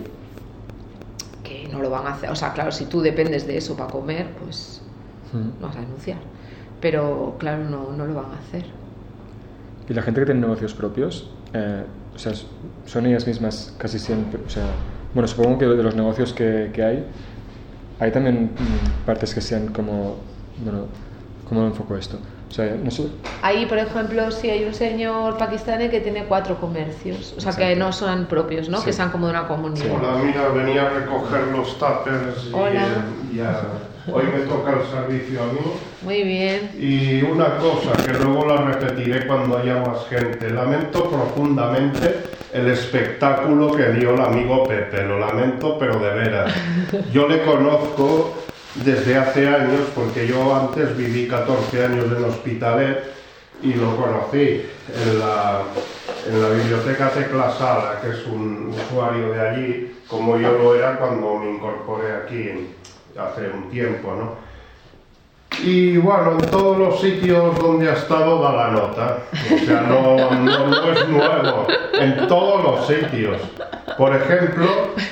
que no lo van a hacer. O sea, claro, si tú dependes de eso para comer, pues Mm. no vas a denunciar. Pero claro, no, no lo van a hacer. Y la gente que tiene negocios propios, eh, o sea, son ellas mismas casi siempre, o sea, bueno, supongo que de los negocios que, que hay, hay también mm, partes que sean como, bueno, ¿cómo lo enfoco esto? O sea, no sé. Ahí, por ejemplo, sí hay un señor pakistaní que tiene cuatro comercios, o sea, Exacto. que no son propios, ¿no? Sí. Que sean como de una comunidad. Hola, mira, venía a recoger los tuppers y, Hola. y a- hoy me toca el servicio a mí. Muy bien. Y una cosa que luego la repetiré cuando haya más gente. Lamento profundamente el espectáculo que dio el amigo Pepe. Lo lamento, pero de veras. Yo le conozco desde hace años, porque yo antes viví catorce años en Hospitalet y lo conocí en la, en la biblioteca Tecla Sala, que es un usuario de allí, como yo lo era cuando me incorporé aquí hace un tiempo, ¿no? Y bueno, en todos los sitios donde ha estado da la nota, o sea, no, no, no es nuevo, en todos los sitios. Por ejemplo,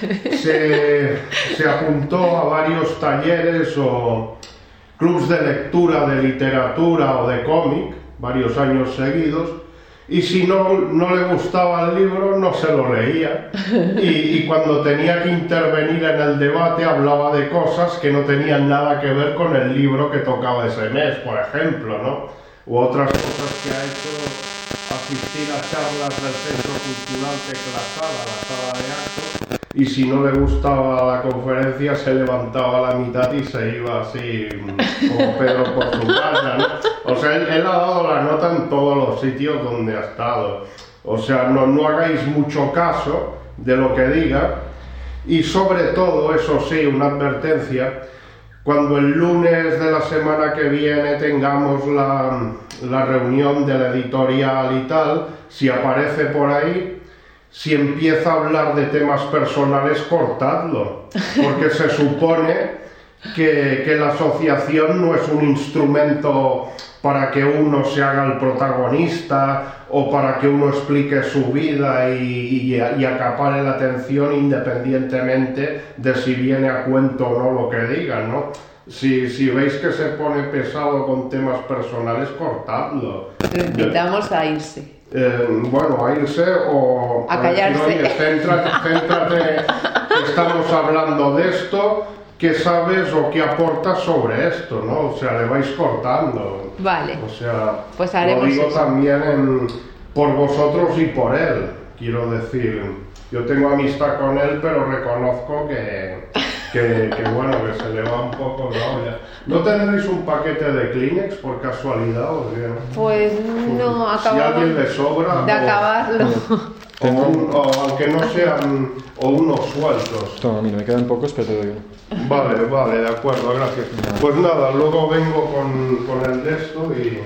se, se apuntó a varios talleres o clubs de lectura de literatura o de cómic, varios años seguidos, y si no, no le gustaba el libro no se lo leía, y, y cuando tenía que intervenir en el debate hablaba de cosas que no tenían nada que ver con el libro que tocaba ese mes, por ejemplo, ¿no? U otras cosas que ha hecho, asistir a charlas del Centro Cultural Tecla Sala, la sala de actos, y si no le gustaba la conferencia se levantaba a la mitad y se iba así como Pedro por su casa, ¿no? O sea, él, él ha dado la nota en todos los sitios donde ha estado. O sea, no, no hagáis mucho caso de lo que diga, y sobre todo, eso sí, una advertencia: cuando el lunes de la semana que viene tengamos la, la reunión de la editorial y tal, si aparece por ahí, si empieza a hablar de temas personales, cortadlo, porque se supone que, que la asociación no es un instrumento para que uno se haga el protagonista o para que uno explique su vida y, y, y acapare la atención independientemente de si viene a cuento o no lo que digan, ¿no? Si, si veis que se pone pesado con temas personales, cortadlo. Lo invitamos a irse. Eh, bueno, a irse o A callarse. decir, oye, céntrate, céntrate, que estamos hablando de esto, ¿qué sabes o qué aportas sobre esto, no? O sea, le vais cortando. Vale. O sea, Pues haremos lo digo eso. también en- por vosotros y por él, quiero decir. Yo tengo amistad con él, pero reconozco que, que, que bueno, que se le va un poco la olla. ¿No tendréis un paquete de Kleenex por casualidad o qué? Pues no, Si a acabamos alguien le sobra, de o- acabarlo. o, un- o aunque no sean, o unos sueltos. Toma, mira, me quedan pocos, pero te doy uno. Vale, vale, de acuerdo, gracias. Pues nada, luego vengo con, con el de esto y,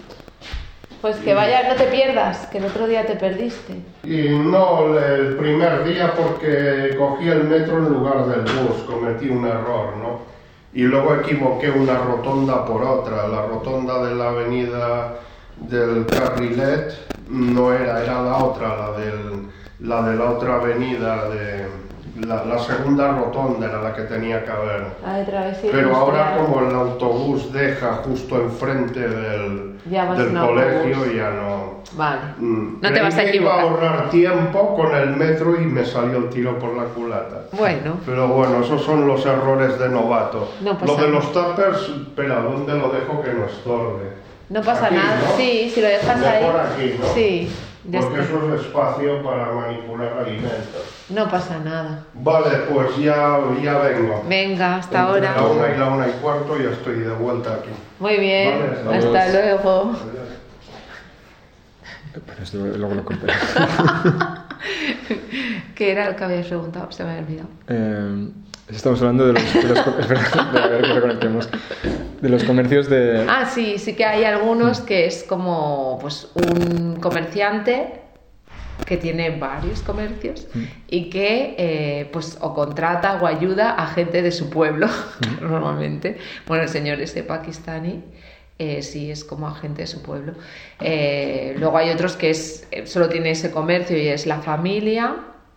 Pues que vaya, no te pierdas, que el otro día te perdiste. y no el primer día porque cogí el metro en lugar del bus, cometí un error, ¿no? Y luego equivoqué una rotonda por otra, la rotonda de la avenida del Carrilet no era, era la otra, la, del, la de la otra avenida, de la, la segunda rotonda era la que tenía que haber. La de travesía Pero ahora industrial. como el autobús deja justo enfrente del, Ya vas del en colegio, autobús. ya no... Vale. Mm, No te creí vas a que iba a equivocar. ahorrar tiempo con el metro y me salió el tiro por la culata. Bueno, Pero bueno, esos son los errores de novato. No pasa lo de nada. los tuppers, espera, ¿dónde lo dejo que no estorbe? no pasa Aquí, nada. ¿no? Sí, si lo dejas ahí. Mejor aquí, ¿no? Sí. Ya porque está. eso es espacio para manipular alimentos. No pasa nada. Vale, pues ya, ya vengo. Venga, hasta Entre ahora. la una y la una y cuarto ya estoy de vuelta aquí. Muy bien, Vale, hasta adiós. luego. Pero esto luego lo contaré. ¿Qué era lo que habías preguntado? Se me había olvidado. Eh, estamos hablando de los, de los co- espera, de- a ver que reconectemos. De los comercios de... Ah, sí, sí que hay algunos que es como pues un comerciante que tiene varios comercios y que eh, pues o contrata o ayuda a gente de su pueblo normalmente. Bueno, el señor ese pakistaní eh, sí es como agente de su pueblo. Eh, luego hay otros que es eh, solo tiene ese comercio y es la familia.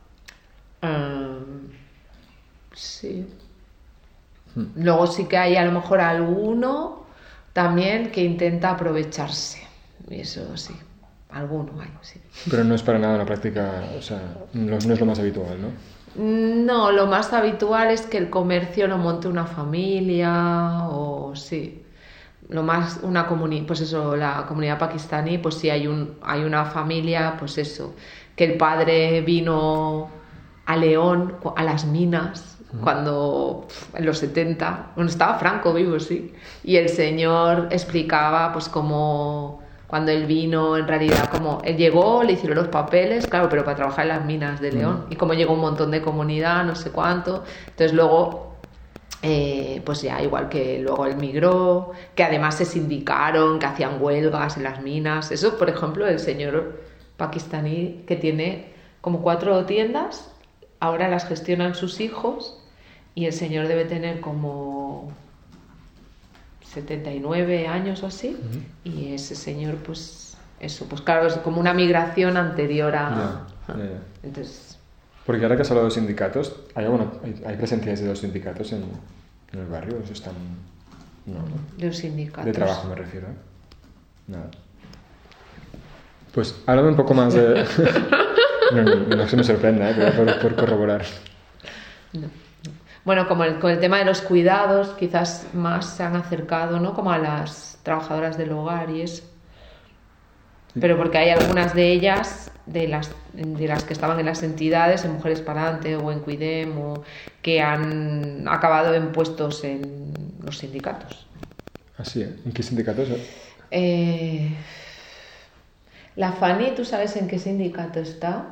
Um, sí. Luego sí que hay a lo mejor alguno también que intenta aprovecharse. Y eso sí, alguno hay, sí. Pero no es para nada una práctica, o sea, no, no es lo más habitual, ¿no? No, lo más habitual es que el comercio lo monte una familia o sí. Lo más una comunidad, pues eso, la comunidad pakistaní, pues sí hay un hay una familia, pues eso, que el padre vino a León, a las minas, cuando en los setenta, bueno, estaba Franco vivo, sí, y el señor explicaba pues cómo cuando él vino, en realidad, como él llegó, le hicieron los papeles, claro, pero para trabajar en las minas de León, y como llegó un montón de comunidad, no sé cuánto, entonces luego, eh, pues ya, igual que luego él migró, que además se sindicaron, que hacían huelgas en las minas, eso, por ejemplo, el señor pakistaní que tiene como cuatro tiendas, ahora las gestionan sus hijos, y el señor debe tener como setenta y nueve años o así, uh-huh. Y ese señor, pues, eso, pues claro, es como una migración anterior a... Ya, ya, ya. Entonces... Porque ahora que has hablado de sindicatos, ¿hay, alguna, hay, hay presencias de los sindicatos en, en el barrio? ¿Eso están...? No, ¿no? De los sindicatos. De trabajo me refiero, ¿eh? Nada. Pues háblame un poco más de... no, no, no se me sorprenda, ¿eh? Pero por, por corroborar. No. Bueno, como el, con el tema de los cuidados, quizás más se han acercado, ¿no? Como a las trabajadoras del hogar y eso. Pero porque hay algunas de ellas, de las, de las que estaban en las entidades, en Mujeres para Adelante o en Cuidem, o que han acabado en puestos en los sindicatos. Así, ¿eh? ¿En qué sindicatos? Eh, la Fanny, ¿tú sabes en qué sindicato está?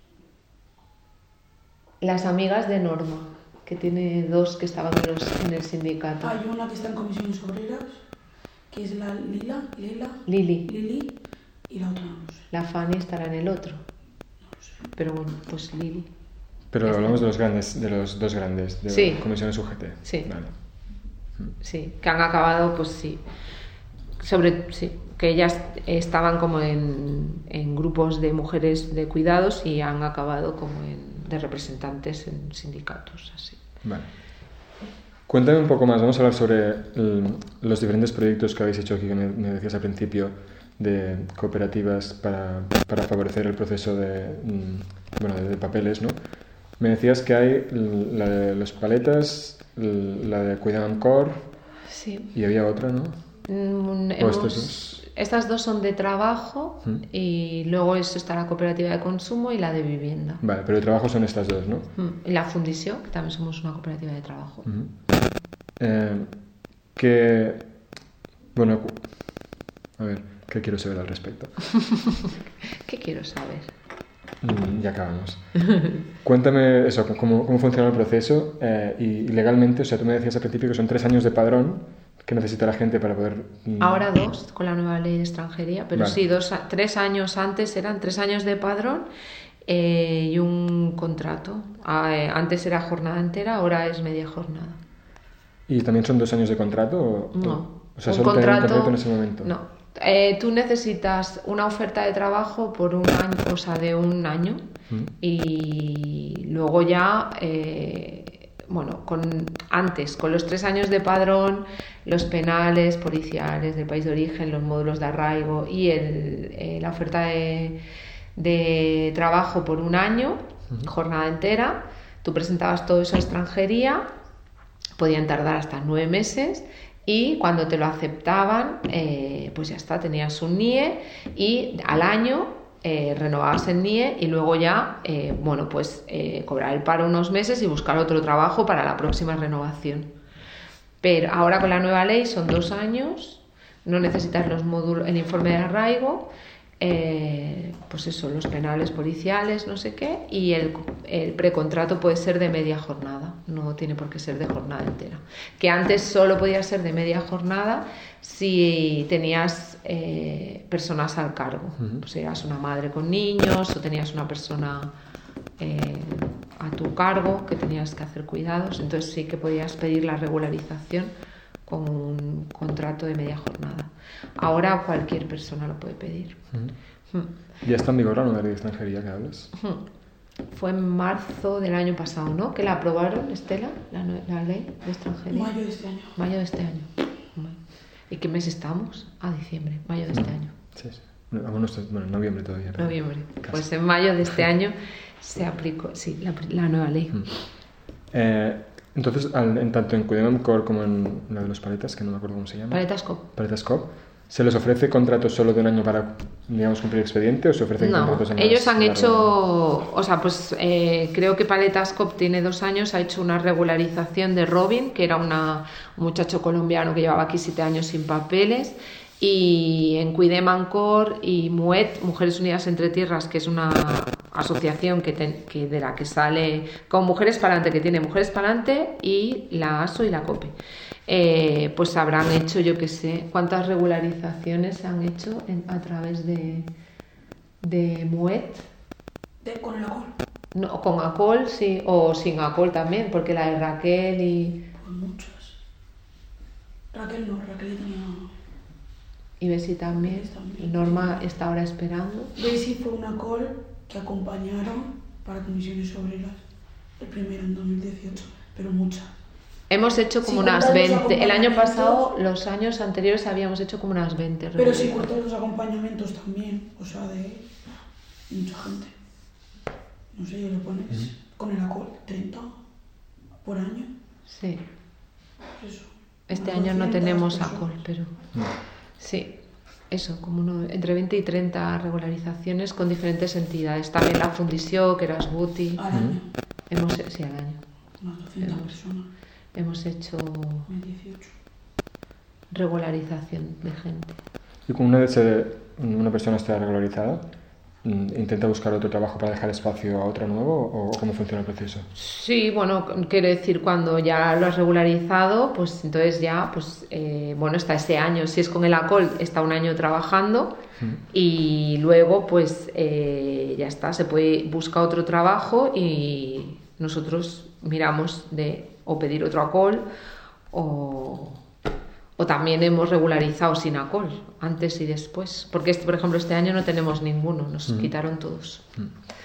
Las amigas de Norma, que tiene dos que estaban en, los, en el sindicato. Hay una que está en comisiones obreras, que es la Lila, Lila, Lili. Lili, y la otra no lo sé. La Fanny estará en el otro. No lo sé. Pero bueno, pues Lili. Pero hablamos de los grandes, de los dos grandes, de Sí. comisiones U G T. Sí. Vale. Sí, que han acabado, pues sí. Sobre, sí, que ellas estaban como en, en grupos de mujeres de cuidados y han acabado como en, de representantes en sindicatos, así. Vale. Cuéntame un poco más, vamos a hablar sobre el, los diferentes proyectos que habéis hecho aquí, que me, me decías al principio, de cooperativas para, para favorecer el proceso de, bueno, de, de papeles, ¿no? Me decías que hay la de los paletas, la de Cuidado Ancor, Sí. y había otra, ¿no? Mm, ¿O hemos- estos dos? Estas dos son de trabajo ¿Mm? y luego es, está la cooperativa de consumo y la de vivienda. Vale, pero de trabajo son estas dos, ¿no? Mm, Y la Fundició, que también somos una cooperativa de trabajo. Ujú. Eh, que... Bueno, cu- a ver, ¿qué quiero saber al respecto? ¿Qué quiero saber? Mm, ya acabamos. Cuéntame eso, cómo, cómo funciona el proceso eh, y, y legalmente, o sea, tú me decías al principio que son tres años de padrón que necesita la gente para poder... mm, Ahora dos, con la nueva ley de extranjería, pero Vale. sí, dos, a- tres años antes eran tres años de padrón eh, y un contrato. Ah, eh, antes era jornada entera, ahora es media jornada. ¿Y también son dos años de contrato? O, No, o sea, un solo tener un contrato, contrato en ese momento. No, Eh, tú necesitas una oferta de trabajo por un año, o sea, de un año, Mm. y luego ya, eh, bueno, con, antes, con los tres años de padrón, los penales, policiales del país de origen, los módulos de arraigo y el, eh, la oferta de, de trabajo por un año, jornada entera, tú presentabas todo eso a extranjería, podían tardar hasta nueve meses y cuando te lo aceptaban, eh, pues ya está, tenías un N I E y al año eh, renovabas el N I E y luego ya, eh, bueno, pues eh, cobrar el paro unos meses y buscar otro trabajo para la próxima renovación. Pero ahora con la nueva ley son dos años, no necesitas los módulos, el informe de arraigo, eh, pues eso, los penales policiales, no sé qué, y el, el precontrato puede ser de media jornada, no tiene por qué ser de jornada entera. Que antes solo podía ser de media jornada si tenías eh, personas al cargo, uh-huh. Pues eras una madre con niños o tenías una persona eh, a tu cargo que tenías que hacer cuidados, entonces sí que podías pedir la regularización con un contrato de media jornada. Ahora cualquier persona lo puede pedir. Uh-huh. Mm. ¿Ya está en vigor la nueva ley de extranjería que hablas? Uh-huh. Fue en marzo del año pasado, ¿no? Que la aprobaron, Estela, la, la ley de extranjería. Mayo de este año. Mayo de este año. ¿Y qué mes estamos? A ah, diciembre, mayo de este uh-huh. año. Sí, sí. Bueno, bueno, noviembre todavía. Pero noviembre. Casi. Pues en mayo de este año se aplicó, sí, la, la nueva ley. Uh-huh. Eh, Entonces, al, en tanto en Cuidem Core como en la de los paletas, que no me acuerdo cómo se llama. Paletascope. Paletascope. ¿Se les ofrece contratos solo de un año para, digamos, cumplir el expediente o se ofrecen no, contratos en ellos han largo? hecho, o sea, pues eh, creo que Paletascope tiene dos años, ha hecho una regularización de Robin, que era una, un muchacho colombiano que llevaba aquí siete años sin papeles, y en Cuidem Core y MUET, Mujeres Unidas Entre Tierras, que es una asociación que, ten, que de la que sale con Mujeres Pa'lante, que tiene Mujeres Pa'lante y la ASO y la COPE. Eh, pues habrán hecho, yo qué sé, cuántas regularizaciones se han hecho en, a través de, de MUET. De, ¿Con el ACOL? No, con ACOL, sí, o sin ACOL también, porque la de Raquel y... Pues muchas. Raquel no, Raquel tenía... Y Besi también. también. Norma está ahora esperando. Besi fue una call que acompañaron para comisiones obreras, el primero en dos mil dieciocho, pero muchas. Hemos hecho como si unas veinte. El año pasado, los años anteriores, habíamos hecho como unas veinte. Pero si cortas los acompañamientos también, o sea, de mucha gente. No sé, lo pones uh-huh. con el ACOL, treinta por año. Sí. Eso. Este año no tenemos ACOL, pero... No. Sí, eso, como uno, entre veinte y treinta regularizaciones con diferentes entidades. También la Fundisio, que era Sbuti. Al año. Hemos, sí, al año. Más doscientas personas. Hemos hecho dieciocho. Regularización de gente. Y como una vez una persona está regularizada, ¿intenta buscar otro trabajo para dejar espacio a otro nuevo o cómo funciona el proceso? Sí, bueno, quiero decir, cuando ya lo has regularizado, pues entonces ya, pues eh, bueno, está ese año. Si es con el ACOL, está un año trabajando uh-huh. y luego, pues eh, ya está, se puede buscar otro trabajo y nosotros miramos de o pedir otro ACOL o... O también hemos regularizado sin ACOL, antes y después. Porque, este, por ejemplo, este año no tenemos ninguno, nos mm. quitaron todos. Mm.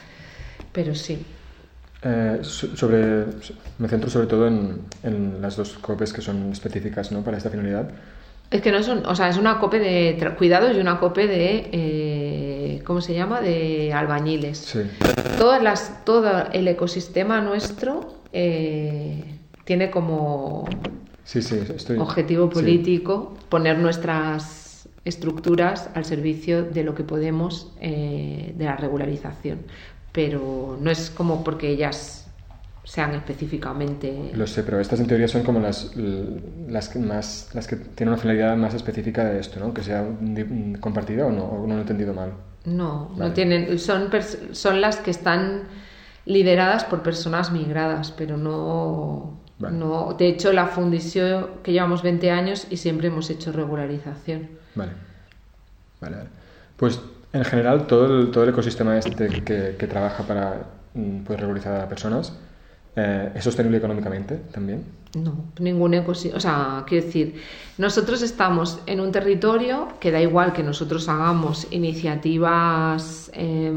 Pero sí. Eh, sobre, me centro sobre todo en, en las dos COPEs que son específicas, ¿no?, para esta finalidad. Es que no son, o sea, es una COPE de tra- cuidados y una COPE de, eh, ¿cómo se llama?, de albañiles. Sí. Todas las, todo el ecosistema nuestro eh, tiene como... Sí, sí, estoy... objetivo político, sí. Poner nuestras estructuras al servicio de lo que podemos eh, de la regularización, pero no es como porque ellas sean específicamente... Lo sé, pero estas en teoría son como las, las, que, más, las que tienen una finalidad más específica de esto, ¿no? Que sea compartida o no, o no lo he entendido mal. No, vale. no tienen, son, pers- son las que están lideradas por personas migradas, pero no... Vale. No, de hecho, la Fundisio, que llevamos veinte años y siempre hemos hecho regularización. Vale. Vale, vale. Pues en general todo el, todo el ecosistema este que, que trabaja para pues, regularizar a personas, eh, ¿es sostenible económicamente también? No, ningún ecosistema. O sea, quiero decir, nosotros estamos en un territorio que da igual que nosotros hagamos iniciativas... Eh,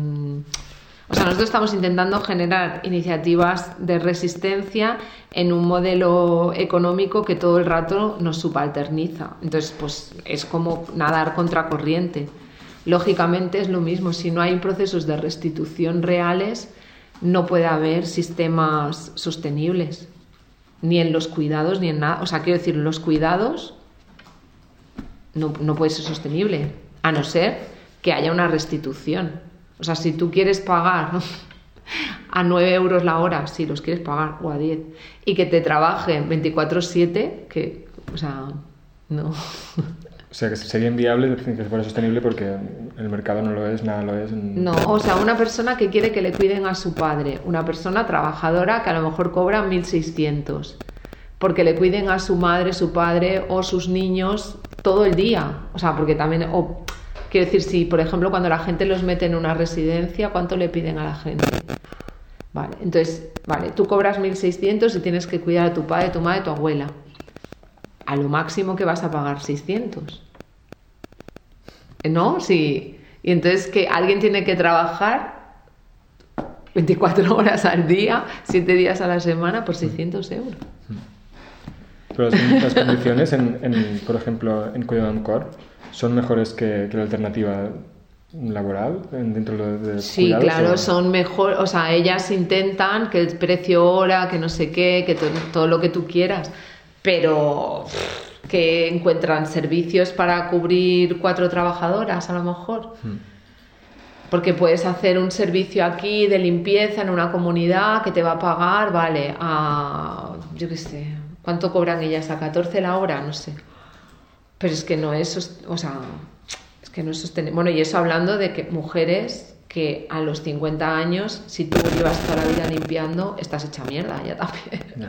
O sea, nosotros estamos intentando generar iniciativas de resistencia en un modelo económico que todo el rato nos subalterniza. Entonces, pues es como nadar contra corriente. Lógicamente es lo mismo. Si no hay procesos de restitución reales, no puede haber sistemas sostenibles. Ni en los cuidados, ni en nada. O sea, quiero decir, los cuidados no, no puede ser sostenible. A no ser que haya una restitución. O sea, si tú quieres pagar a nueve euros la hora, si los quieres pagar, o a diez, y que te trabajen veinticuatro siete, que, o sea, no. O sea, que sería inviable que fuera sostenible porque el mercado no lo es, nada lo es. No, o sea, una persona que quiere que le cuiden a su padre, una persona trabajadora que a lo mejor cobra mil seiscientos, porque le cuiden a su madre, su padre o sus niños todo el día. O sea, porque también, o, quiero decir, si por ejemplo cuando la gente los mete en una residencia, ¿cuánto le piden a la gente? Vale, entonces, vale, tú cobras mil seiscientos y tienes que cuidar a tu padre, tu madre, tu abuela. A lo máximo que vas a pagar seiscientos. ¿No? Sí. Y entonces que alguien tiene que trabajar veinticuatro horas al día, siete días a la semana por seiscientos euros. Pero las, las condiciones, en, en, por ejemplo, en Cuidado son mejores que, que la alternativa laboral dentro de, de sí, cuidados, claro, o... son mejor, o sea, ellas intentan que el precio hora, que no sé qué, que to, todo lo que tú quieras, pero que encuentran servicios para cubrir cuatro trabajadoras a lo mejor. Hmm. Porque puedes hacer un servicio aquí de limpieza en una comunidad que te va a pagar, vale, a, yo qué sé, ¿cuánto cobran ellas? ¿A catorce la hora? No sé. Pero es que no es, o sea, es que no es sostenible. Bueno, y eso hablando de que mujeres que a los cincuenta años, si tú llevas toda la vida limpiando, estás hecha mierda ya también. No.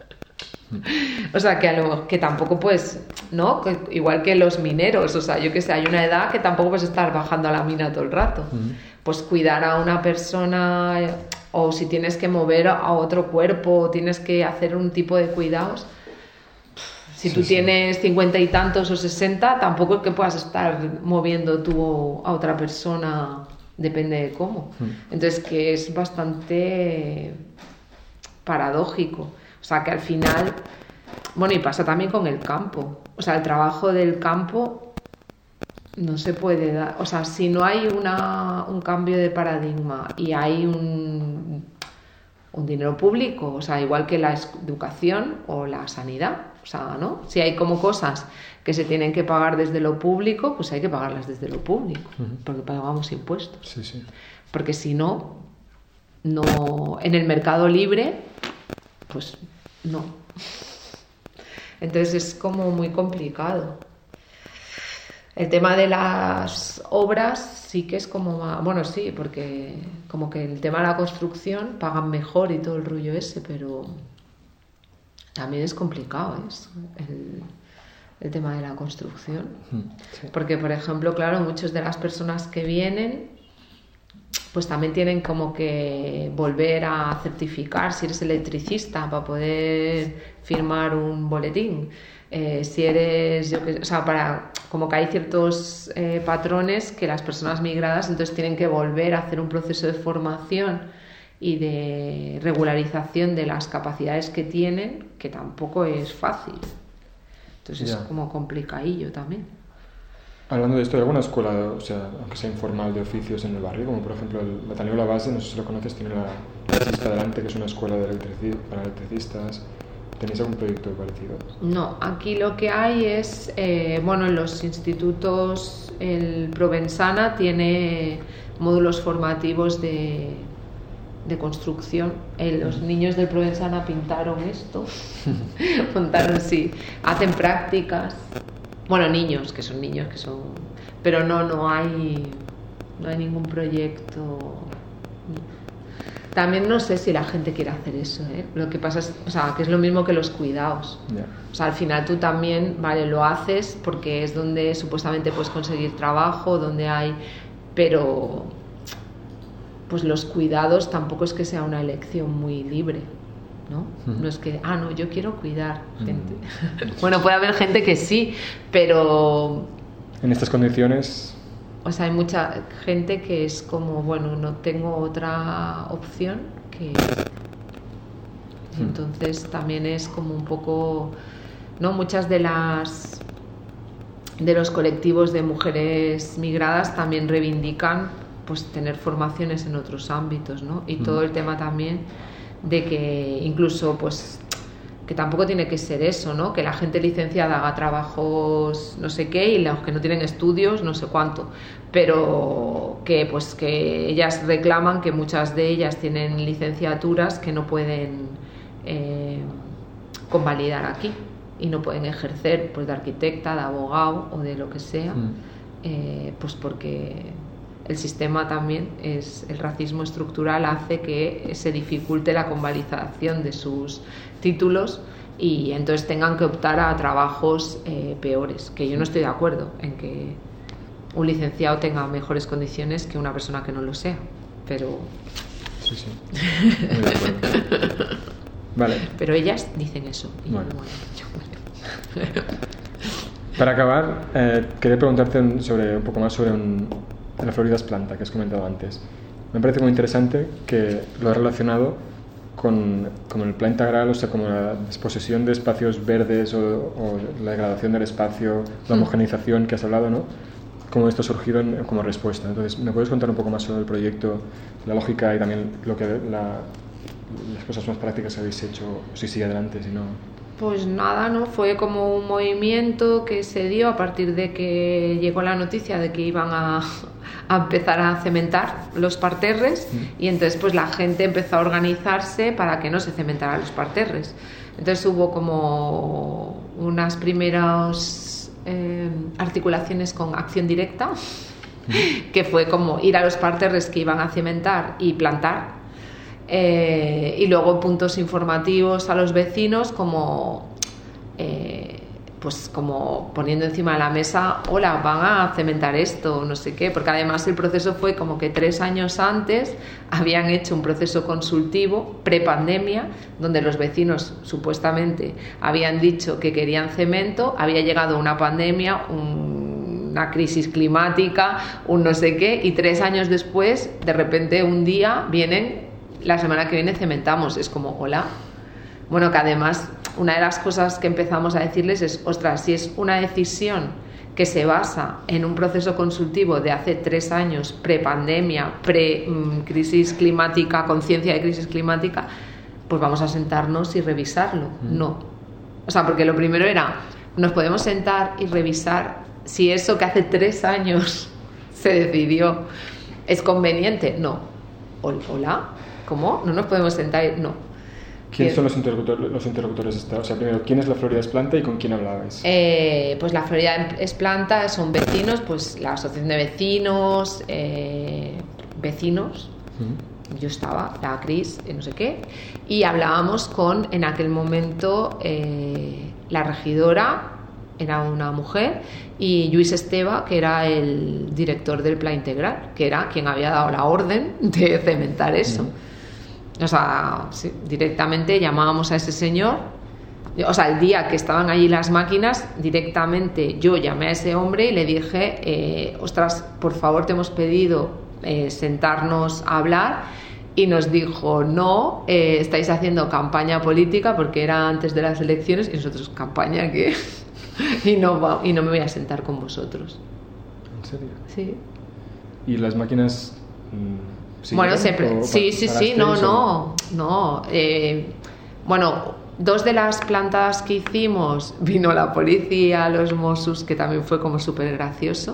O sea, que, a lo, que tampoco pues, ¿no? Que, igual que los mineros, o sea, yo que sé, hay una edad que tampoco puedes estar bajando a la mina todo el rato. Uh-huh. Pues cuidar a una persona, o si tienes que mover a otro cuerpo, o tienes que hacer un tipo de cuidados, si sí, tú sí. tienes cincuenta y tantos o sesenta, tampoco es que puedas estar moviendo tú a otra persona, depende de cómo. Uh-huh. Entonces, que es bastante paradójico. O sea, que al final, bueno, y pasa también con el campo. O sea, el trabajo del campo no se puede dar. O sea, si no hay una, un cambio de paradigma y hay un, un dinero público, o sea, igual que la educación o la sanidad, o sea, ¿no? Si hay como cosas que se tienen que pagar desde lo público, pues hay que pagarlas desde lo público, uh-huh. porque pagamos impuestos. Sí, sí. Porque si no, no, en el mercado libre, pues no. Entonces es como muy complicado. El tema de las obras sí que es como más, bueno, sí, porque como que el tema de la construcción pagan mejor y todo el rollo ese, pero también es complicado eso, el, el tema de la construcción. Sí. Porque, por ejemplo, claro, muchas de las personas que vienen pues también tienen como que volver a certificar si eres electricista para poder firmar un boletín. Eh, si eres, yo que, o sea, para, como que hay ciertos eh, patrones que las personas migradas entonces tienen que volver a hacer un proceso de formación y de regularización de las capacidades que tienen, que tampoco es fácil. Entonces yeah. es como complicadillo también. Hablando de esto, ¿hay alguna escuela, o sea, aunque sea informal, de oficios en el barrio? Como por ejemplo el Ateneo La Base, no sé si lo conoces, tiene la Electricista Delante, que es una escuela de electrici- para electricistas. ¿Tenéis algún proyecto parecido? No, aquí lo que hay es, eh, bueno, en los institutos, el Provenzana tiene módulos formativos de, de construcción. Eh, los niños del Provenzana pintaron esto, montaron, sí, hacen prácticas. Bueno, niños, que son niños, que son... Pero no, no hay, no hay ningún proyecto. También no sé si la gente quiere hacer eso, ¿eh? Lo que pasa es, o sea, que es lo mismo que los cuidados. Yeah. O sea, al final tú también, vale, lo haces porque es donde supuestamente puedes conseguir trabajo, donde hay... Pero, pues los cuidados tampoco es que sea una elección muy libre. ¿no? Uh-huh. No es que, ah, no, yo quiero cuidar gente. Uh-huh. Bueno, puede haber gente que sí, pero... En estas condiciones... O sea, hay mucha gente que es como, bueno, no tengo otra opción que... Uh-huh. Entonces también es como un poco... ¿no? Muchas de las... de los colectivos de mujeres migradas también reivindican pues tener formaciones en otros ámbitos, ¿no? Y uh-huh. todo el tema también de que incluso pues que tampoco tiene que ser eso, ¿no? Que la gente licenciada haga trabajos no sé qué y los que no tienen estudios no sé cuánto, pero que pues que ellas reclaman que muchas de ellas tienen licenciaturas que no pueden eh, convalidar aquí y no pueden ejercer pues de arquitecta, de abogado o de lo que sea, mm. eh, pues porque el sistema también es, el racismo estructural hace que se dificulte la convalidación de sus títulos y entonces tengan que optar a trabajos eh, peores, que yo no estoy de acuerdo en que un licenciado tenga mejores condiciones que una persona que no lo sea, pero... Sí, sí, muy de acuerdo. Vale. Pero ellas dicen eso. Y bueno. Bueno, yo... Para acabar, eh, quería preguntarte sobre, un poco más sobre un, la Florida Planta que has comentado antes. Me parece muy interesante que lo has relacionado con, con el plan integral, o sea, como la disposición de espacios verdes o, o la degradación del espacio, la mm. homogeneización que has hablado, ¿no? Cómo esto ha surgido en, como respuesta. Entonces, ¿me puedes contar un poco más sobre el proyecto, la lógica y también lo que la, las cosas más prácticas que habéis hecho, o si sigue adelante, si no? Pues nada, ¿no? Fue como un movimiento que se dio a partir de que llegó la noticia de que iban a, a empezar a cementar los parterres mm. y entonces pues la gente empezó a organizarse para que no se cementaran los parterres. Entonces hubo como unas primeras eh, articulaciones con Acción Directa, mm. que fue como ir a los parterres que iban a cementar y plantar. Eh, y luego puntos informativos a los vecinos como eh, pues como poniendo encima de la mesa, hola, van a cementar esto, no sé qué, porque además el proceso fue como que tres años antes habían hecho un proceso consultivo pre-pandemia donde los vecinos supuestamente habían dicho que querían cemento, había llegado una pandemia, un una crisis climática, un no sé qué, y tres años después de repente un día vienen, la semana que viene cementamos. Es como, hola. Bueno, que además una de las cosas que empezamos a decirles es, ostras, si es una decisión que se basa en un proceso consultivo de hace tres años, pre-pandemia, pre-crisis climática, conciencia de crisis climática, pues vamos a sentarnos y revisarlo. Mm. No. O sea, porque lo primero era, nos podemos sentar y revisar si eso que hace tres años se decidió es conveniente. No. Hola. ¿Cómo? ¿No nos podemos sentar? No. ¿Quiénes son los interlocutores, los interlocutores de esta? O sea, primero, ¿quién es la Florida Planta y con quién hablabais? Eh, pues la Florida Planta son vecinos, pues la asociación de vecinos, eh, vecinos, uh-huh. Yo estaba, la Cris, eh, no sé qué, y hablábamos con, en aquel momento, eh, la regidora, era una mujer, y Lluís Esteva, que era el director del Plan Integral, que era quien había dado la orden de cementar eso. Uh-huh. O sea, sí, directamente llamábamos a ese señor. O sea, el día que estaban allí las máquinas, directamente yo llamé a ese hombre y le dije, eh, ostras, por favor, te hemos pedido eh, sentarnos a hablar. Y nos dijo, no, eh, estáis haciendo campaña política, porque era antes de las elecciones, y nosotros, ¿campaña qué? y, no, y no me voy a sentar con vosotros. ¿En serio? Sí. ¿Y las máquinas...? Mmm... ¿Sí, bueno, siempre, sí, sí, sí, no, no, no. Eh, bueno, dos de las plantas que hicimos, vino la policía, los Mossos, que también fue como súper gracioso.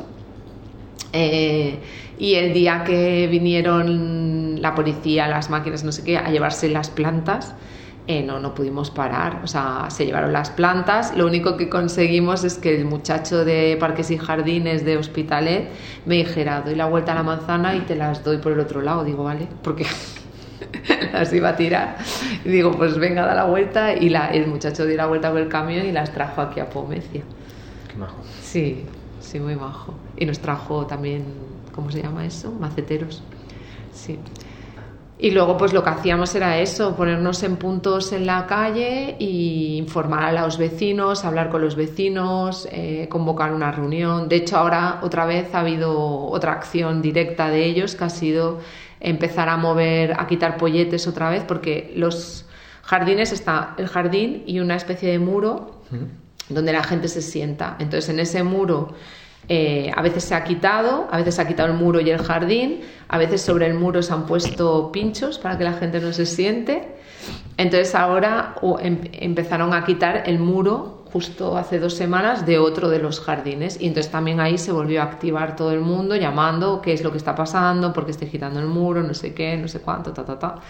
Eh, y el día que vinieron la policía, las máquinas, no sé qué, a llevarse las plantas, eh, no, no pudimos parar. O sea, se llevaron las plantas. Lo único que conseguimos es que el muchacho de Parques y Jardines de Hospitalet me dijera, doy la vuelta a la manzana y te las doy por el otro lado. Digo, vale, porque las iba a tirar. Y digo, pues venga, da la vuelta. Y la, el muchacho dio la vuelta con el camión y las trajo aquí a Pomecia. Qué majo. Sí, sí, muy majo. Y nos trajo también, ¿cómo se llama eso? Maceteros. Sí. Y luego pues lo que hacíamos era eso, ponernos en puntos en la calle e informar a los vecinos, hablar con los vecinos, eh, convocar una reunión. De hecho ahora otra vez ha habido otra acción directa de ellos que ha sido empezar a mover, a quitar polletes otra vez, porque los jardines, está el jardín y una especie de muro uh-huh. donde la gente se sienta. Entonces en ese muro Eh, a veces se ha quitado, a veces se ha quitado el muro y el jardín, a veces sobre el muro se han puesto pinchos para que la gente no se siente. Entonces ahora uh, em, empezaron a quitar el muro justo hace dos semanas de otro de los jardines, y entonces también ahí se volvió a activar todo el mundo llamando qué es lo que está pasando, por qué estoy quitando el muro, no sé qué, no sé cuánto, ta, ta, ta.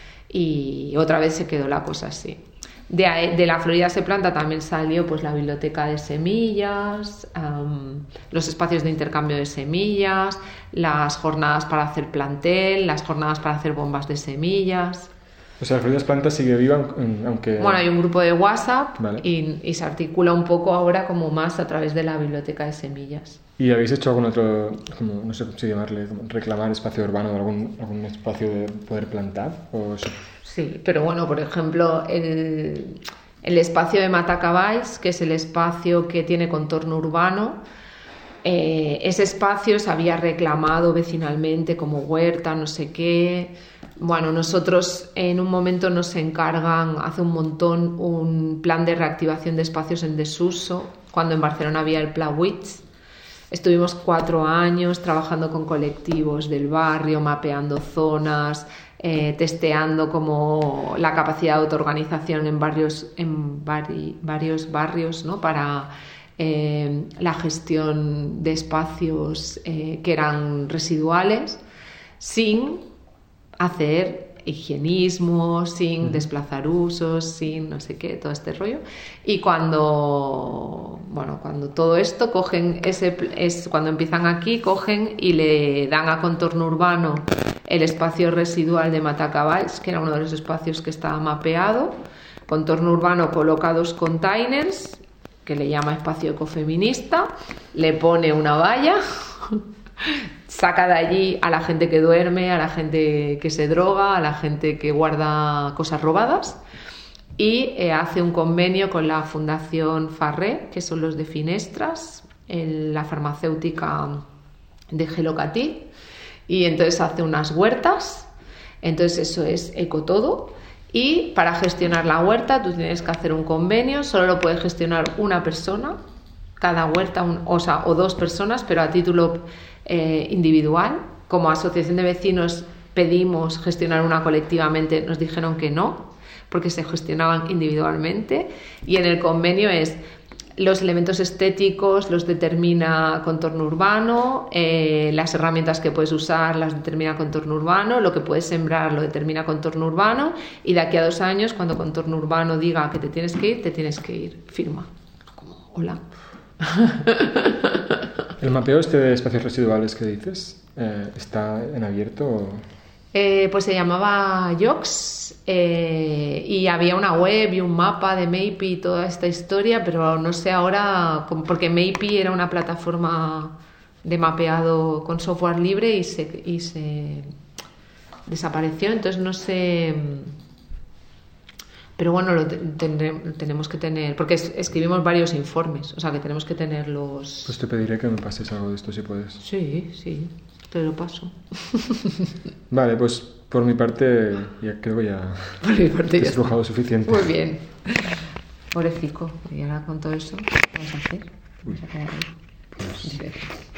Y otra vez se quedó la cosa así. De, de la Florida se planta también salió pues la biblioteca de semillas, um, los espacios de intercambio de semillas, las jornadas para hacer plantel, las jornadas para hacer bombas de semillas. O sea, la Florida Planta sigue viva, aunque... Bueno, hay un grupo de WhatsApp, vale. y, y se articula un poco ahora como más a través de la biblioteca de semillas. ¿Y habéis hecho algún otro, como, no sé si llamarle, como reclamar espacio urbano o algún, algún espacio de poder plantar? ¿O eso? Sí, pero bueno, por ejemplo, el, el espacio de Matacabais, que es el espacio que tiene contorno urbano, eh, ese espacio se había reclamado vecinalmente como huerta, no sé qué. Bueno, nosotros en un momento nos encargan, hace un montón, un plan de reactivación de espacios en desuso, cuando en Barcelona había el Pla Huits. Estuvimos cuatro años trabajando con colectivos del barrio, mapeando zonas, eh, testeando como la capacidad de autoorganización en, varios, en vari, varios barrios, ¿no? Para eh, la gestión de espacios eh, que eran residuales, sin hacer higienismo, sin desplazar usos, sin no sé qué, todo este rollo. Y cuando, bueno, cuando todo esto cogen ese, es cuando empiezan aquí, cogen y le dan a contorno urbano el espacio residual de Matacabais, que era uno de los espacios que estaba mapeado. Contorno urbano coloca dos containers, que le llama espacio ecofeminista, le pone una valla, saca de allí a la gente que duerme, a la gente que se droga, a la gente que guarda cosas robadas, y eh, hace un convenio con la Fundación Farré, que son los de Finestras, en la farmacéutica de Gelocatí, y entonces hace unas huertas. Entonces eso es ecotodo, y para gestionar la huerta tú tienes que hacer un convenio, solo lo puede gestionar una persona, cada huerta, un, o sea, o dos personas, pero a título eh, individual. Como asociación de vecinos pedimos gestionar una colectivamente, nos dijeron que no, porque se gestionaban individualmente, y en el convenio es los elementos estéticos los determina contorno urbano, eh, las herramientas que puedes usar las determina contorno urbano, lo que puedes sembrar lo determina contorno urbano, y de aquí a dos años, cuando contorno urbano diga que te tienes que ir, te tienes que ir, firma. Como, hola. ¿El mapeo este de espacios residuales que dices eh, está en abierto? O... Eh, pues se llamaba Yox, eh, y había una web y un mapa de Maypi y toda esta historia, pero no sé ahora, porque Maypi era una plataforma de mapeado con software libre y se, y se desapareció, entonces no sé. Pero bueno, lo tendré, tenemos que tener, porque es, escribimos varios informes, o sea que tenemos que tener los... Pues te pediré que me pases algo de esto si puedes. Sí, sí, te lo paso. Vale, pues por mi parte ya creo que ya por mi parte he ya estrujado está. suficiente. Muy bien. Pobrecito, y ahora con todo eso, ¿qué vamos a hacer? Vamos a quedar ahí. Pues...